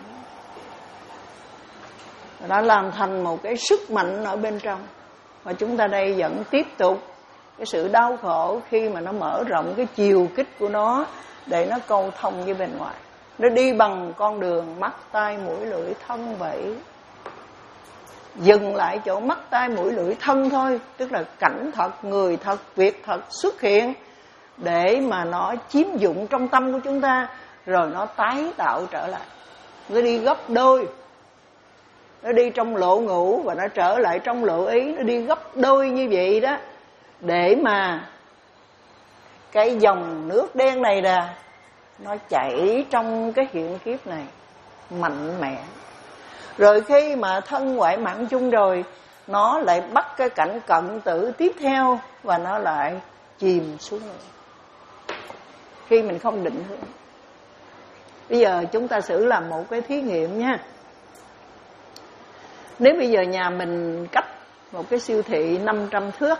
Nó làm thành một cái sức mạnh ở bên trong. Và chúng ta đây vẫn tiếp tục cái sự đau khổ khi mà nó mở rộng cái chiều kích của nó để nó câu thông với bên ngoài. Nó đi bằng con đường mắt, tai, mũi, lưỡi, thân vậy. Dừng lại chỗ mắt, tai, mũi, lưỡi, thân thôi. Tức là cảnh thật, người thật, việc thật xuất hiện để mà nó chiếm dụng trong tâm của chúng ta, rồi nó tái tạo trở lại. Nó đi gấp đôi. Nó đi trong lộ ngũ và nó trở lại trong lộ ý. Nó đi gấp đôi như vậy đó, để mà cái dòng nước đen này là nó chảy trong cái hiện kiếp này mạnh mẽ. Rồi khi mà thân ngoại mạng chung rồi, nó lại bắt cái cảnh cận tử tiếp theo và nó lại chìm xuống nữa. Khi mình không định hướng. Bây giờ chúng ta xử làm một cái thí nghiệm nha. Nếu bây giờ nhà mình cách một cái siêu thị năm trăm thước,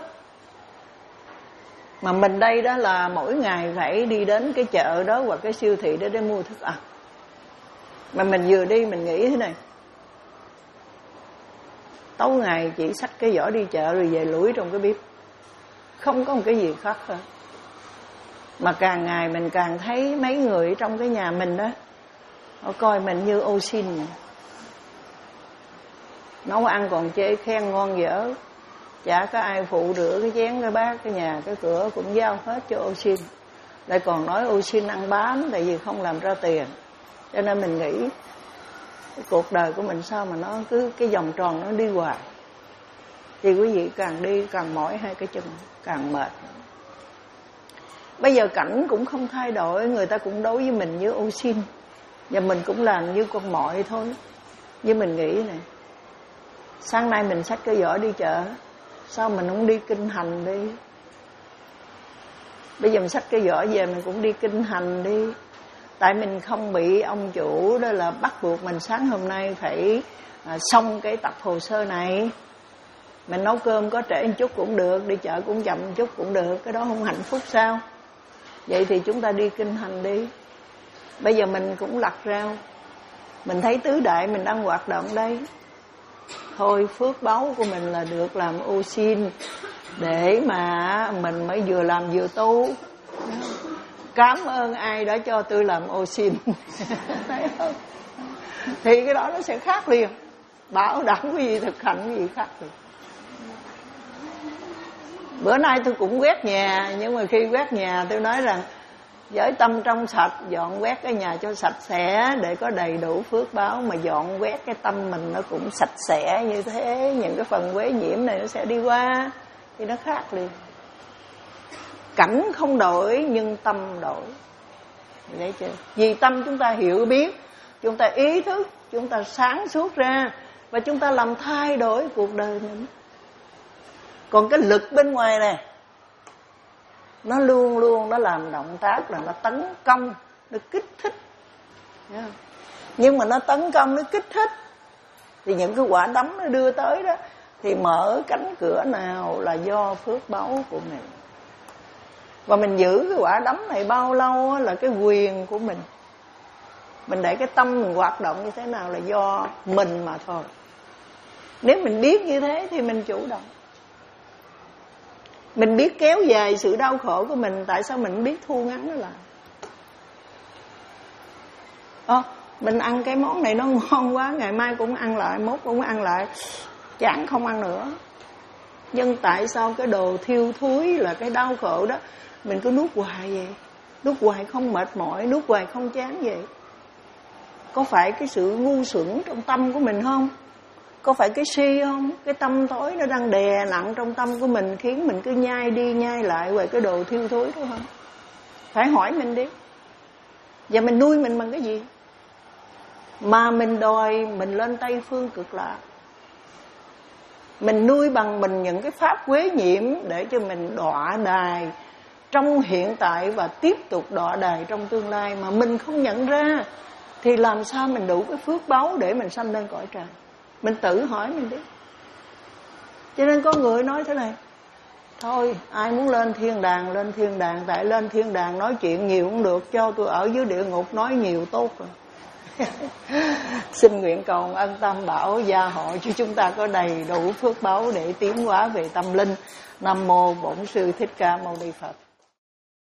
mà mình đây đó là mỗi ngày phải đi đến cái chợ đó hoặc cái siêu thị đó để mua thức ăn, mà mình vừa đi mình nghĩ thế này: tối ngày chỉ xách cái giỏ đi chợ rồi về lủi trong cái bếp, không có một cái gì khác hết. Mà càng ngày mình càng thấy mấy người trong cái nhà mình đó, họ coi mình như ô xin. Nấu ăn còn chê khen ngon dở, chả có ai phụ rửa cái chén cái bát, cái nhà cái cửa cũng giao hết cho ô xin. Lại còn nói ô xin ăn bám tại vì không làm ra tiền. Cho nên mình nghĩ cái cuộc đời của mình sao mà nó cứ cái vòng tròn nó đi hoài. Thì quý vị càng đi càng mỏi hai cái chân, càng mệt. Bây giờ cảnh cũng không thay đổi, người ta cũng đối với mình như ô xin. Và mình cũng làm như con mọi thôi. Như mình nghĩ này, sáng nay mình xách cái giỏ đi chợ, sao mình không đi kinh hành đi? Bây giờ mình xách cái giỏ về mình cũng đi kinh hành đi. Tại mình không bị ông chủ đó là bắt buộc mình sáng hôm nay phải à, xong cái tập hồ sơ này. Mình nấu cơm có trễ một chút cũng được, đi chợ cũng chậm một chút cũng được, cái đó không hạnh phúc sao? Vậy thì chúng ta đi kinh hành đi. Bây giờ mình cũng lặt rau, mình thấy tứ đại mình đang hoạt động đây. Thôi phước báu của mình là được làm ô xin, để mà mình mới vừa làm vừa tu. Cảm ơn ai đã cho tôi làm ô xin. Thấy không? Thì cái đó nó sẽ khác liền. Bảo đảm cái gì thực hành cái gì khác liền. Bữa nay tôi cũng quét nhà, nhưng mà khi quét nhà tôi nói rằng với tâm trong sạch, dọn quét cái nhà cho sạch sẽ để có đầy đủ phước báo. Mà dọn quét cái tâm mình nó cũng sạch sẽ như thế, những cái phần quế nhiễm này nó sẽ đi qua, thì nó khác liền. Cảnh không đổi nhưng tâm đổi. Thấy chưa? Vì tâm chúng ta hiểu biết, chúng ta ý thức, chúng ta sáng suốt ra, và chúng ta làm thay đổi cuộc đời mình. Còn cái lực bên ngoài này, nó luôn luôn nó làm động tác là nó tấn công, nó kích thích. Nhưng mà nó tấn công, nó kích thích, thì những cái quả đấm nó đưa tới đó, thì mở cánh cửa nào là do phước báu của mình. Và mình giữ cái quả đấm này bao lâu là cái quyền của mình. Mình để cái tâm mình hoạt động như thế nào là do mình mà thôi. Nếu mình biết như thế thì mình chủ động. Mình biết kéo dài sự đau khổ của mình, tại sao mình biết thu ngắn nó lại? Ờ, mình ăn cái món này nó ngon quá, ngày mai cũng ăn lại, mốt cũng ăn lại, chán không ăn nữa. Nhưng tại sao cái đồ thiêu thúi là cái đau khổ đó mình cứ nuốt hoài vậy? Nuốt hoài không mệt mỏi, nuốt hoài không chán vậy? Có phải cái sự ngu xuẩn trong tâm của mình không? Có phải cái si không? Cái tâm tối nó đang đè nặng trong tâm của mình, khiến mình cứ nhai đi nhai lại về cái đồ thiêu thối đó không? Phải hỏi mình đi. Và mình nuôi mình bằng cái gì? Mà mình đòi mình lên Tây Phương Cực Lạc. Mình nuôi bằng mình những cái pháp quế nhiễm để cho mình đọa đài trong hiện tại và tiếp tục đọa đài trong tương lai mà mình không nhận ra, thì làm sao mình đủ cái phước báu để mình sanh lên cõi trời? Mình tự hỏi mình đi. Cho nên có người nói thế này: thôi ai muốn lên thiên đàng lên thiên đàng, tại lên thiên đàng nói chuyện nhiều cũng được, cho tôi ở dưới địa ngục nói nhiều tốt rồi. Xin nguyện cầu ân Tam Bảo gia hộ cho chúng ta có đầy đủ phước báu để tiến hóa về tâm linh. Nam mô Bổn Sư Thích Ca Mâu Ni Phật.